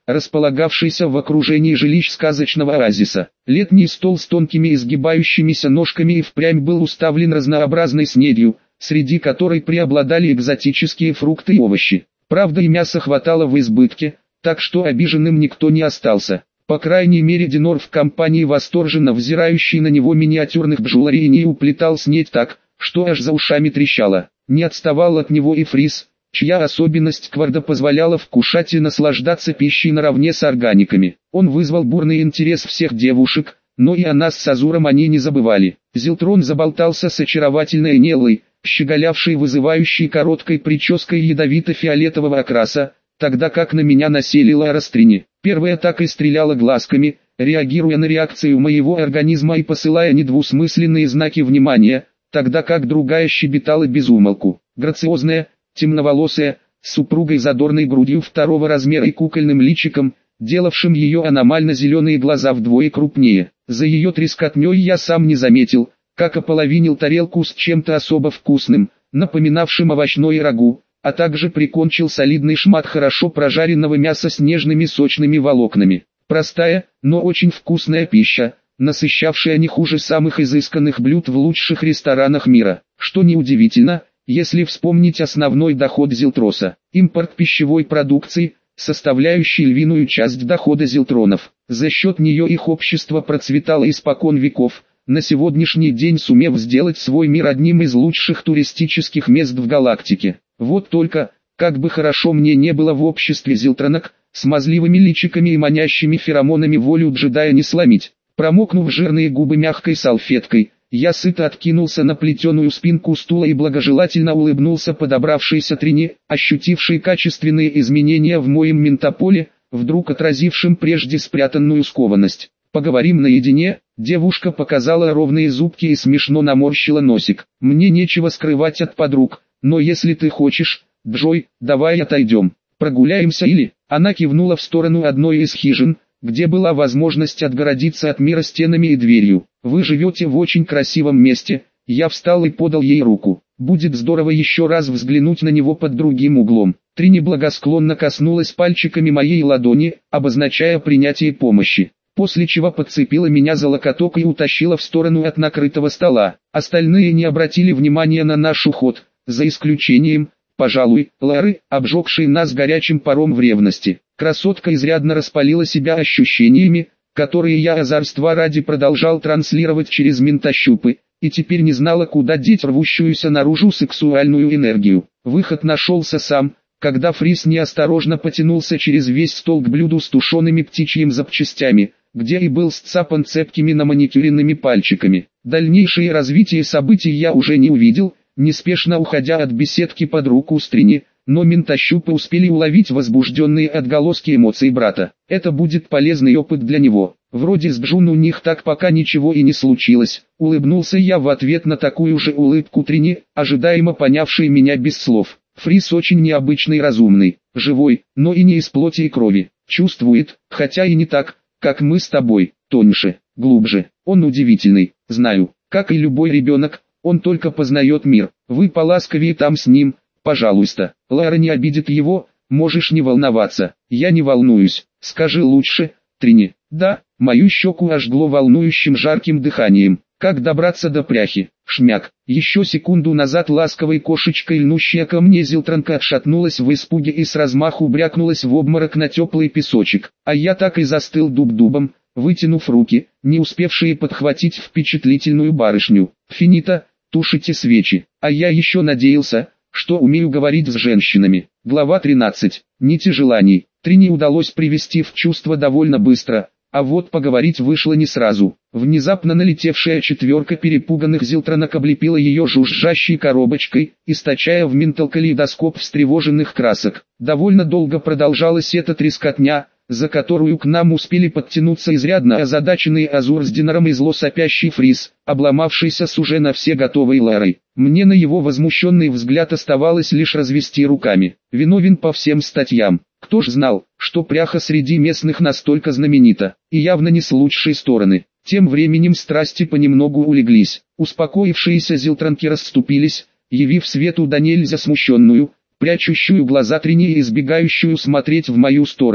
располагавшийся в окружении жилищ сказочного оазиса. Летний стол с тонкими изгибающимися ножками и впрямь был уставлен разнообразной снедью, среди которой преобладали экзотические фрукты и овощи. Правда, и мяса хватало в избытке, так что обиженным никто не остался. По крайней мере, Динор в компании восторженно взирающий на него миниатюрных бджоларей не уплетал снедь так, что аж за ушами трещало. Не отставал от него и Фрис, чья особенность кварда позволяла вкушать и наслаждаться пищей наравне с органиками. Он вызвал бурный интерес всех девушек, но и о нас с Азуром они не забывали. Зилтрон заболтался с очаровательной Неллой, щеголявшей вызывающей короткой прической ядовито-фиолетового окраса, тогда как на меня насели Ларастрини. Первая так и стреляла глазками, реагируя на реакцию моего организма и посылая недвусмысленные знаки внимания, тогда как другая щебетала безумолку. Грациозная, темноволосая, с супругой задорной грудью второго размера и кукольным личиком, делавшим ее аномально зеленые глаза вдвое крупнее. За ее трескотней я сам не заметил, как ополовинил тарелку с чем-то особо вкусным, напоминавшим овощное рагу, а также прикончил солидный шмат хорошо прожаренного мяса с нежными сочными волокнами. Простая, но очень вкусная пища, насыщавшая не хуже самых изысканных блюд в лучших ресторанах мира. Что неудивительно, если вспомнить основной доход Зилтроса. Импорт пищевой продукции, составляющий львиную часть дохода Зилтронов. За счет нее их общество процветало испокон веков, на сегодняшний день сумев сделать свой мир одним из лучших туристических мест в галактике. Вот только, как бы хорошо мне не было в обществе зилтронок, смазливыми личиками и манящими феромонами волю джедая не сломить. Промокнув жирные губы мягкой салфеткой, я сыто откинулся на плетеную спинку стула и благожелательно улыбнулся подобравшейся Трини, ощутившей качественные изменения в моем ментополе, вдруг отразившим прежде спрятанную скованность. «Поговорим наедине», девушка показала ровные зубки и смешно наморщила носик. «Мне нечего скрывать от подруг, но если ты хочешь, Джой, давай отойдем, прогуляемся или...» Она кивнула в сторону одной из хижин, где была возможность отгородиться от мира стенами и дверью. «Вы живете в очень красивом месте», я встал и подал ей руку. «Будет здорово еще раз взглянуть на него под другим углом». Трини благосклонно коснулась пальчиками моей ладони, обозначая принятие помощи, после чего подцепила меня за локоток и утащила в сторону от накрытого стола. Остальные не обратили внимания на наш уход, за исключением, пожалуй, Лары, обжегшей нас горячим паром в ревности. Красотка изрядно распалила себя ощущениями, которые я озорства ради продолжал транслировать через ментощупы, и теперь не знала, куда деть рвущуюся наружу сексуальную энергию. Выход нашелся сам, когда Фрис неосторожно потянулся через весь стол к блюду с тушеными птичьими запчастями, где и был сцапан цепкими наманикюренными пальчиками. Дальнейшее развитие событий я уже не увидел, неспешно уходя от беседки под руку с Трини, но ментощупы успели уловить возбужденные отголоски эмоций брата. Это будет полезный опыт для него. Вроде с Джун у них так пока ничего и не случилось. Улыбнулся я в ответ на такую же улыбку Трини, ожидаемо понявшей меня без слов. Фрис очень необычный, разумный, живой, но и не из плоти и крови. Чувствует, хотя и не так, как мы с тобой, тоньше, глубже. Он удивительный, знаю, как и любой ребенок, он только познает мир. Вы поласковее там с ним, пожалуйста. Лара не обидит его, можешь не волноваться. Я не волнуюсь, скажи лучше, Трини. Да, мою щеку ожгло волнующим жарким дыханием. Как добраться до пряхи? Шмяк. Еще секунду назад ласковой кошечкой льнущая ко мне Зилтронка отшатнулась в испуге и с размаху брякнулась в обморок на теплый песочек. А я так и застыл дуб-дубом, вытянув руки, не успевшие подхватить впечатлительную барышню. Финита, тушите свечи. А я еще надеялся, что умею говорить с женщинами. Глава 13. Нити желаний. Трини удалось привести в чувство довольно быстро, а вот поговорить вышло не сразу. Внезапно налетевшая четверка перепуганных зилтронок облепила ее жужжащей коробочкой, источая в ментал-калейдоскоп встревоженных красок. Довольно долго продолжалась эта трескотня, за которую к нам успели подтянуться изрядно озадаченный Азур с Динором и зло сопящий Фрис, обломавшийся с уже на все готовой Ларой. Мне на его возмущенный взгляд оставалось лишь развести руками. Виновен по всем статьям. Кто ж знал, что пряха среди местных настолько знаменита, и явно не с лучшей стороны. Тем временем страсти понемногу улеглись. Успокоившиеся зилтронки расступились, явив свету да нельзя смущенную, прячущую глаза Трини и избегающую смотреть в мою сторону.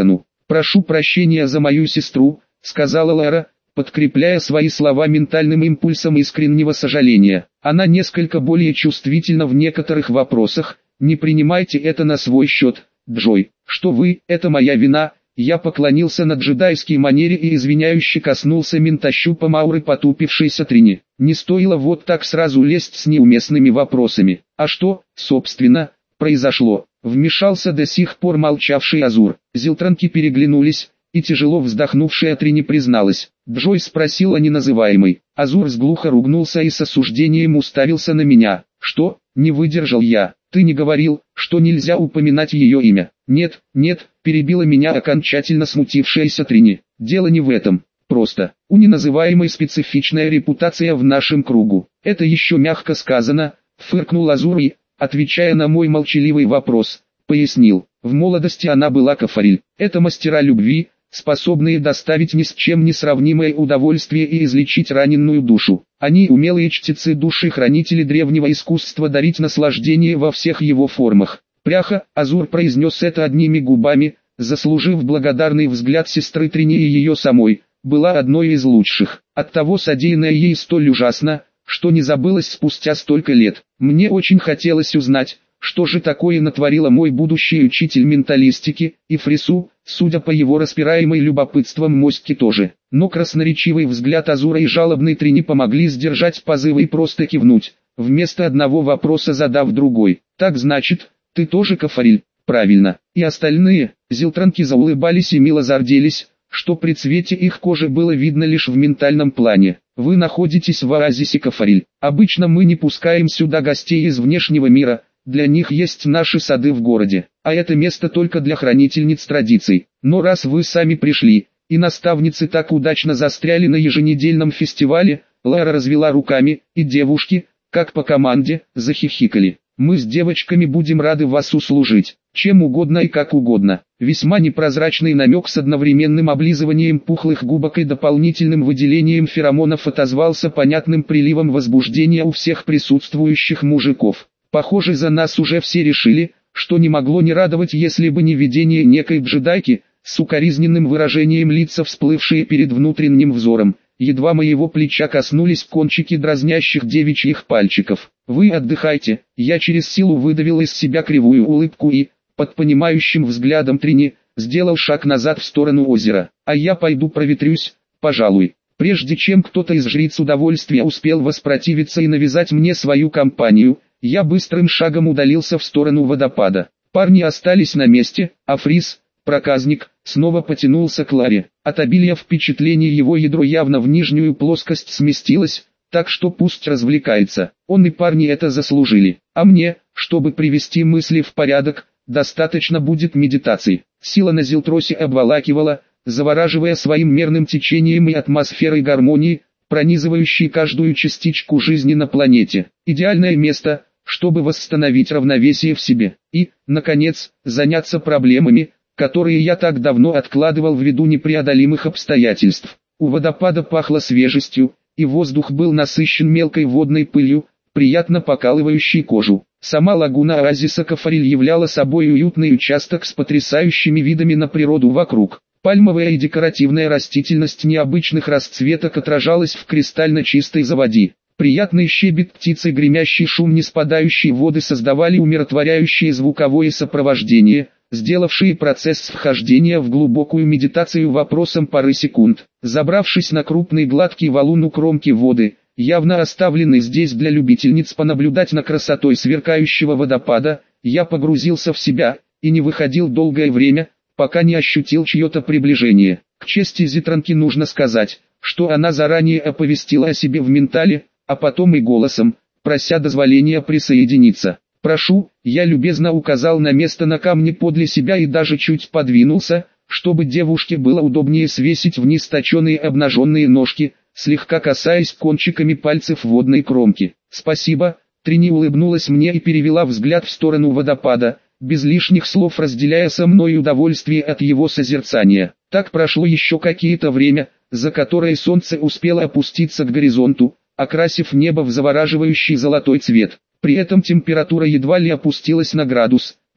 «Прошу прощения за мою сестру», — сказала Лара, подкрепляя свои слова ментальным импульсом искреннего сожаления. «Она несколько более чувствительна в некоторых вопросах, не принимайте это на свой счет, Джой. Что вы, это моя вина». Я поклонился на джедайской манере и извиняюще коснулся ментощупом ауры потупившейся Трини. Не стоило вот так сразу лезть с неуместными вопросами. «А что, собственно, произошло?» Вмешался до сих пор молчавший Азур. Зилтранки переглянулись, и тяжело вздохнувшая Трини призналась. Джой спросил о неназываемой. Азур сглухо ругнулся и с осуждением уставился на меня. «Что?» — не выдержал я. «Ты не говорил, что нельзя упоминать ее имя?» «Нет, нет», — перебила меня окончательно смутившаяся Трини. «Дело не в этом. Просто, у неназываемой специфичная репутация в нашем кругу. Это еще мягко сказано», — фыркнул Азур и, отвечая на мой молчаливый вопрос, пояснил. «В молодости она была Кафариль. Это мастера любви, способные доставить ни с чем не сравнимое удовольствие и излечить раненую душу. Они умелые чтецы души, хранители древнего искусства дарить наслаждение во всех его формах». «Пряха», — Азур произнес это одними губами, заслужив благодарный взгляд сестры Трини и ее самой, была одной из лучших. Оттого содеянное ей столь ужасно, что не забылось спустя столько лет. Мне очень хотелось узнать, что же такое натворила мой будущий учитель менталистики, и Фрису, судя по его распираемой любопытством моське тоже. Но красноречивый взгляд Азура и жалобный Трини помогли сдержать позывы и просто кивнуть, вместо одного вопроса задав другой. «Так значит, ты тоже Кафариль?» «Правильно». И остальные, зилтранки заулыбались и мило зарделись, что при цвете их кожи было видно лишь в ментальном плане. «Вы находитесь в оазисе Кафариль. Обычно мы не пускаем сюда гостей из внешнего мира, для них есть наши сады в городе, а это место только для хранительниц традиций. Но раз вы сами пришли, и наставницы так удачно застряли на еженедельном фестивале», Лара развела руками, и девушки, как по команде, захихикали. «Мы с девочками будем рады вас услужить, чем угодно и как угодно». Весьма непрозрачный намек с одновременным облизыванием пухлых губок и дополнительным выделением феромонов отозвался понятным приливом возбуждения у всех присутствующих мужиков. Похоже, за нас уже все решили, что не могло не радовать, если бы не видение некой джедайки, с укоризненным выражением лица, всплывшие перед внутренним взором. Едва моего плеча коснулись кончики дразнящих девичьих пальчиков. «Вы отдыхайте», я через силу выдавил из себя кривую улыбку и, под понимающим взглядом Трини, сделал шаг назад в сторону озера. «А я пойду проветрюсь, пожалуй». Прежде чем кто-то из жриц удовольствия успел воспротивиться и навязать мне свою компанию, я быстрым шагом удалился в сторону водопада. Парни остались на месте, а Фрис, проказник, снова потянулся к Ларе. От обилия впечатлений его ядро явно в нижнюю плоскость сместилось, так что пусть развлекается. Он и парни это заслужили. А мне, чтобы привести мысли в порядок, достаточно будет медитации. Сила на Зилтросе обволакивала, завораживая своим мерным течением и атмосферой гармонии, пронизывающей каждую частичку жизни на планете. Идеальное место, чтобы восстановить равновесие в себе. И, наконец, заняться проблемами, которые я так давно откладывал ввиду непреодолимых обстоятельств. У водопада пахло свежестью, и воздух был насыщен мелкой водной пылью, приятно покалывающей кожу. Сама лагуна оазиса Кафариль являла собой уютный участок с потрясающими видами на природу вокруг. Пальмовая и декоративная растительность необычных расцветок отражалась в кристально чистой заводи. Приятный щебет птиц и гремящий шум неспадающей воды создавали умиротворяющее звуковое сопровождение, сделавшие процесс вхождения в глубокую медитацию вопросом пары секунд. Забравшись на крупный гладкий валун у кромки воды, явно оставленный здесь для любительниц понаблюдать на красотой сверкающего водопада, я погрузился в себя, и не выходил долгое время, пока не ощутил чье-то приближение. К чести Зитранки нужно сказать, что она заранее оповестила о себе в ментале, а потом и голосом, прося дозволения присоединиться. «Прошу», я любезно указал на место на камне подле себя и даже чуть подвинулся, чтобы девушке было удобнее свесить вниз точеные обнаженные ножки, слегка касаясь кончиками пальцев водной кромки. «Спасибо», Трини улыбнулась мне и перевела взгляд в сторону водопада, без лишних слов разделяя со мной удовольствие от его созерцания. Так прошло еще какие-то время, за которое солнце успело опуститься к горизонту, окрасив небо в завораживающий золотой цвет. При этом температура едва ли опустилась на градус,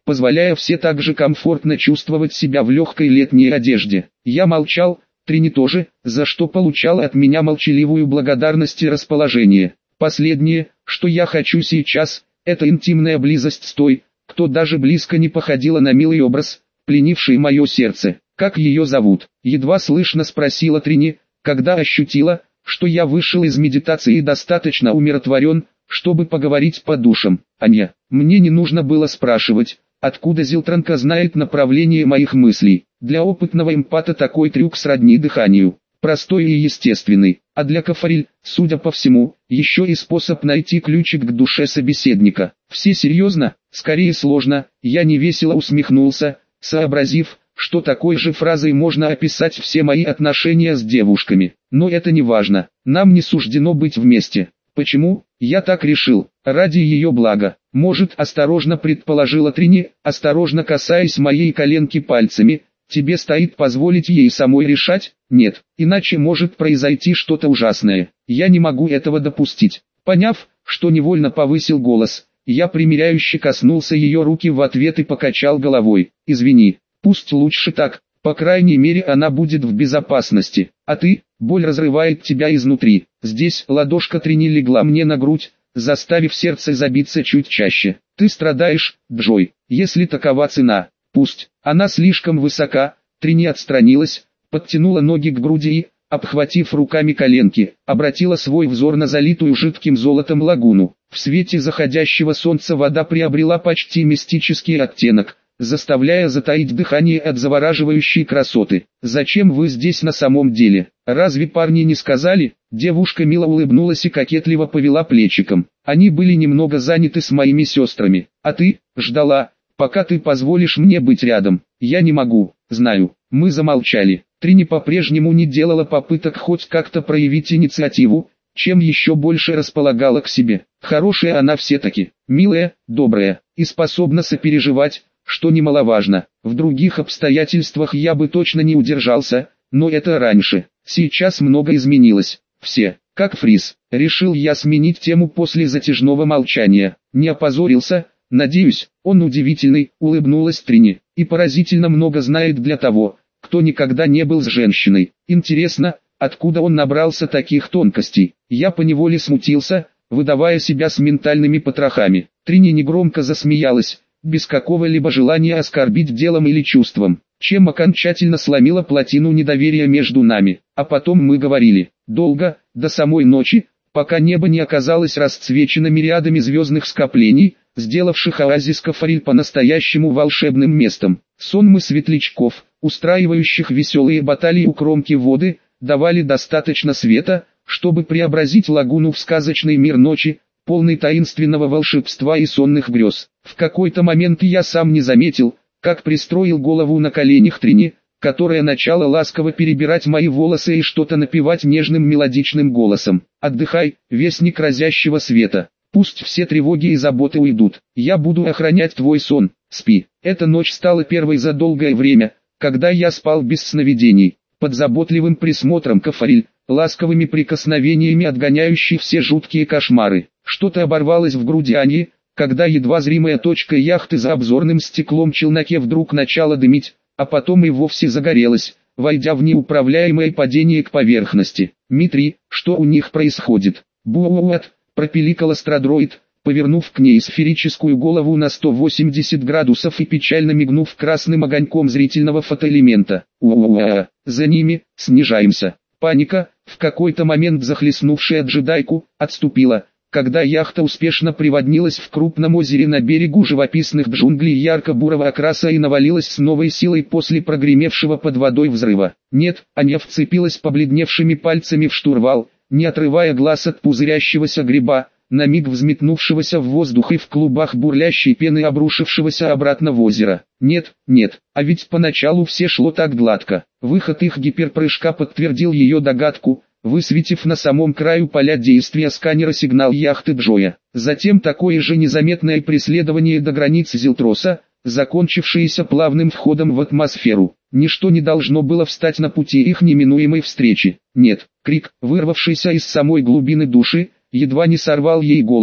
позволяя все так же комфортно чувствовать себя в легкой летней одежде. Я молчал, Трини тоже, за что получал от меня молчаливую благодарность и расположение. Последнее, что я хочу сейчас, это интимная близость с той, кто даже близко не походила на милый образ, пленивший мое сердце. «Как ее зовут?» — едва слышно спросила Трини, когда ощутила, что я вышел из медитации и достаточно умиротворен, чтобы поговорить по душам. «Аня». Мне не нужно было спрашивать, откуда Зилтранка знает направление моих мыслей. Для опытного эмпата такой трюк сродни дыханию. Простой и естественный, а для Кафариль, судя по всему, еще и способ найти ключик к душе собеседника. «Все серьезно?» «Скорее сложно», я невесело усмехнулся, сообразив, что такой же фразой можно описать все мои отношения с девушками. Но это не важно, нам не суждено быть вместе. Почему? Я так решил, ради ее блага. Может, осторожно предположила Трини, осторожно касаясь моей коленки пальцами. Тебе стоит позволить ей самой решать? Нет, иначе может произойти что-то ужасное. Я не могу этого допустить. Поняв, что невольно повысил голос, я примиряюще коснулся ее руки в ответ и покачал головой. Извини, пусть лучше так, по крайней мере она будет в безопасности. А ты, боль разрывает тебя изнутри. Здесь ладошка Трини легла мне на грудь, заставив сердце забиться чуть чаще. Ты страдаешь, Джой, если такова цена. Пусть, она слишком высока. Трини отстранилась, подтянула ноги к груди и, обхватив руками коленки, обратила свой взор на залитую жидким золотом лагуну. В свете заходящего солнца вода приобрела почти мистический оттенок, заставляя затаить дыхание от завораживающей красоты. «Зачем вы здесь на самом деле? Разве парни не сказали?» Девушка мило улыбнулась и кокетливо повела плечиком. «Они были немного заняты с моими сестрами. А ты, ждала, пока ты позволишь мне быть рядом. Я не могу, знаю». Мы замолчали. Трини по-прежнему не делала попыток хоть как-то проявить инициативу, чем еще больше располагала к себе. Хорошая она все-таки, милая, добрая, и способна сопереживать, что немаловажно. В других обстоятельствах я бы точно не удержался, но это раньше. Сейчас много изменилось. Все, как Фриз. Решил я сменить тему после затяжного молчания. Не опозорился, надеюсь, он удивительный, улыбнулась Трини, и поразительно много знает для того, кто никогда не был с женщиной. Интересно, откуда он набрался таких тонкостей? Я поневоле смутился, выдавая себя с ментальными потрохами. Трини негромко засмеялась, без какого-либо желания оскорбить делом или чувством, чем окончательно сломила плотину недоверия между нами. А потом мы говорили, долго, до самой ночи, пока небо не оказалось расцвечено мириадами звездных скоплений, сделавших оазис Кафариль по-настоящему волшебным местом. Сонмы светлячков, устраивающих веселые баталии у кромки воды, давали достаточно света, чтобы преобразить лагуну в сказочный мир ночи, полный таинственного волшебства и сонных грез. В какой-то момент я сам не заметил, как пристроил голову на коленях Трини, которая начала ласково перебирать мои волосы и что-то напевать нежным мелодичным голосом. «Отдыхай, вестник разящего света. Пусть все тревоги и заботы уйдут. Я буду охранять твой сон. Спи». Эта ночь стала первой за долгое время, когда я спал без сновидений, под заботливым присмотром Кафариль, ласковыми прикосновениями отгоняющей все жуткие кошмары. Что-то оборвалось в груди Ани, когда едва зримая точка яхты за обзорным стеклом челноке вдруг начала дымить, а потом и вовсе загорелась, войдя в неуправляемое падение к поверхности. «Митри, что у них происходит?» «Буат», пропиликал астродроид, повернув к ней сферическую голову на 180 градусов и печально мигнув красным огоньком зрительного фотоэлемента. «Уа-а-а, за ними, снижаемся». Паника, в какой-то момент захлестнувшая джедайку, отступила, когда яхта успешно приводнилась в крупном озере на берегу живописных джунглей ярко-бурого окраса и навалилась с новой силой после прогремевшего под водой взрыва. «Нет», Аня вцепилась побледневшими пальцами в штурвал, не отрывая глаз от пузырящегося гриба, на миг взметнувшегося в воздух и в клубах бурлящей пены обрушившегося обратно в озеро. «Нет, нет, а ведь поначалу все шло так гладко». Выход их гиперпрыжка подтвердил ее догадку, высветив на самом краю поля действия сканера сигнал яхты Джоя. Затем такое же незаметное преследование до границ Зилтроса, закончившееся плавным входом в атмосферу. Ничто не должно было встать на пути их неминуемой встречи. «Нет!» — крик, вырвавшийся из самой глубины души, едва не сорвал ей голос,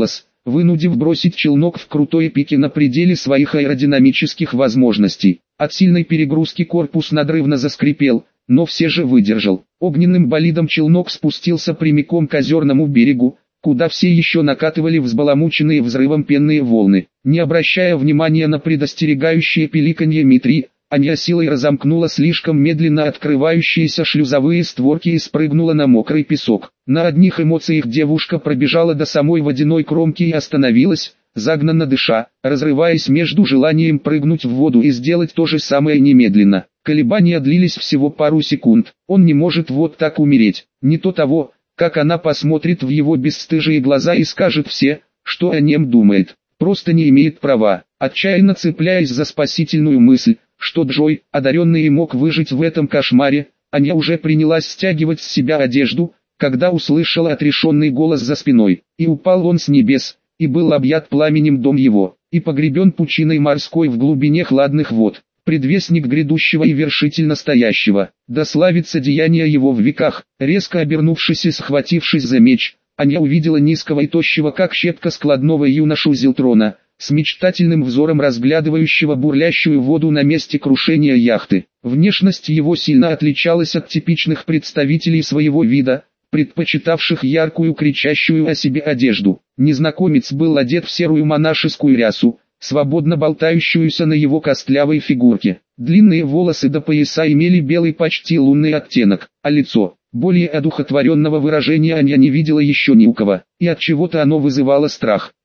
вынудив бросить челнок в крутой пике на пределе своих аэродинамических возможностей. От сильной перегрузки корпус надрывно заскрипел, но все же выдержал. Огненным болидом челнок спустился прямиком к озерному берегу, куда все еще накатывали взбаламученные взрывом пенные волны. Не обращая внимания на предостерегающее пиликанье Митри, Аня силой разомкнула слишком медленно открывающиеся шлюзовые створки и спрыгнула на мокрый песок. На одних эмоциях девушка пробежала до самой водяной кромки и остановилась, загнанно дыша, разрываясь между желанием прыгнуть в воду и сделать то же самое немедленно. Колебания длились всего пару секунд. Он не может вот так умереть. Не то того, как она посмотрит в его бесстыжие глаза и скажет все, что о нем думает. Просто не имеет права. Отчаянно цепляясь за спасительную мысль, что Джой, одаренный, и мог выжить в этом кошмаре, Аня уже принялась стягивать с себя одежду, когда услышала отрешенный голос за спиной. И упал он с небес, и был объят пламенем дом его, и погребен пучиной морской в глубине хладных вод. Предвестник грядущего и вершитель настоящего, да славится деяние его в веках. Резко обернувшись и схватившись за меч, Аня увидела низкого и тощего как щепка складного юношу Зилтрона, с мечтательным взором разглядывающего бурлящую воду на месте крушения яхты. Внешность его сильно отличалась от типичных представителей своего вида, предпочитавших яркую кричащую о себе одежду. Незнакомец был одет в серую монашескую рясу, свободно болтающуюся на его костлявой фигурке. Длинные волосы до пояса имели белый почти лунный оттенок, а лицо, более одухотворенного выражения Аня не видела еще ни у кого, и от чего-то оно вызывало страх.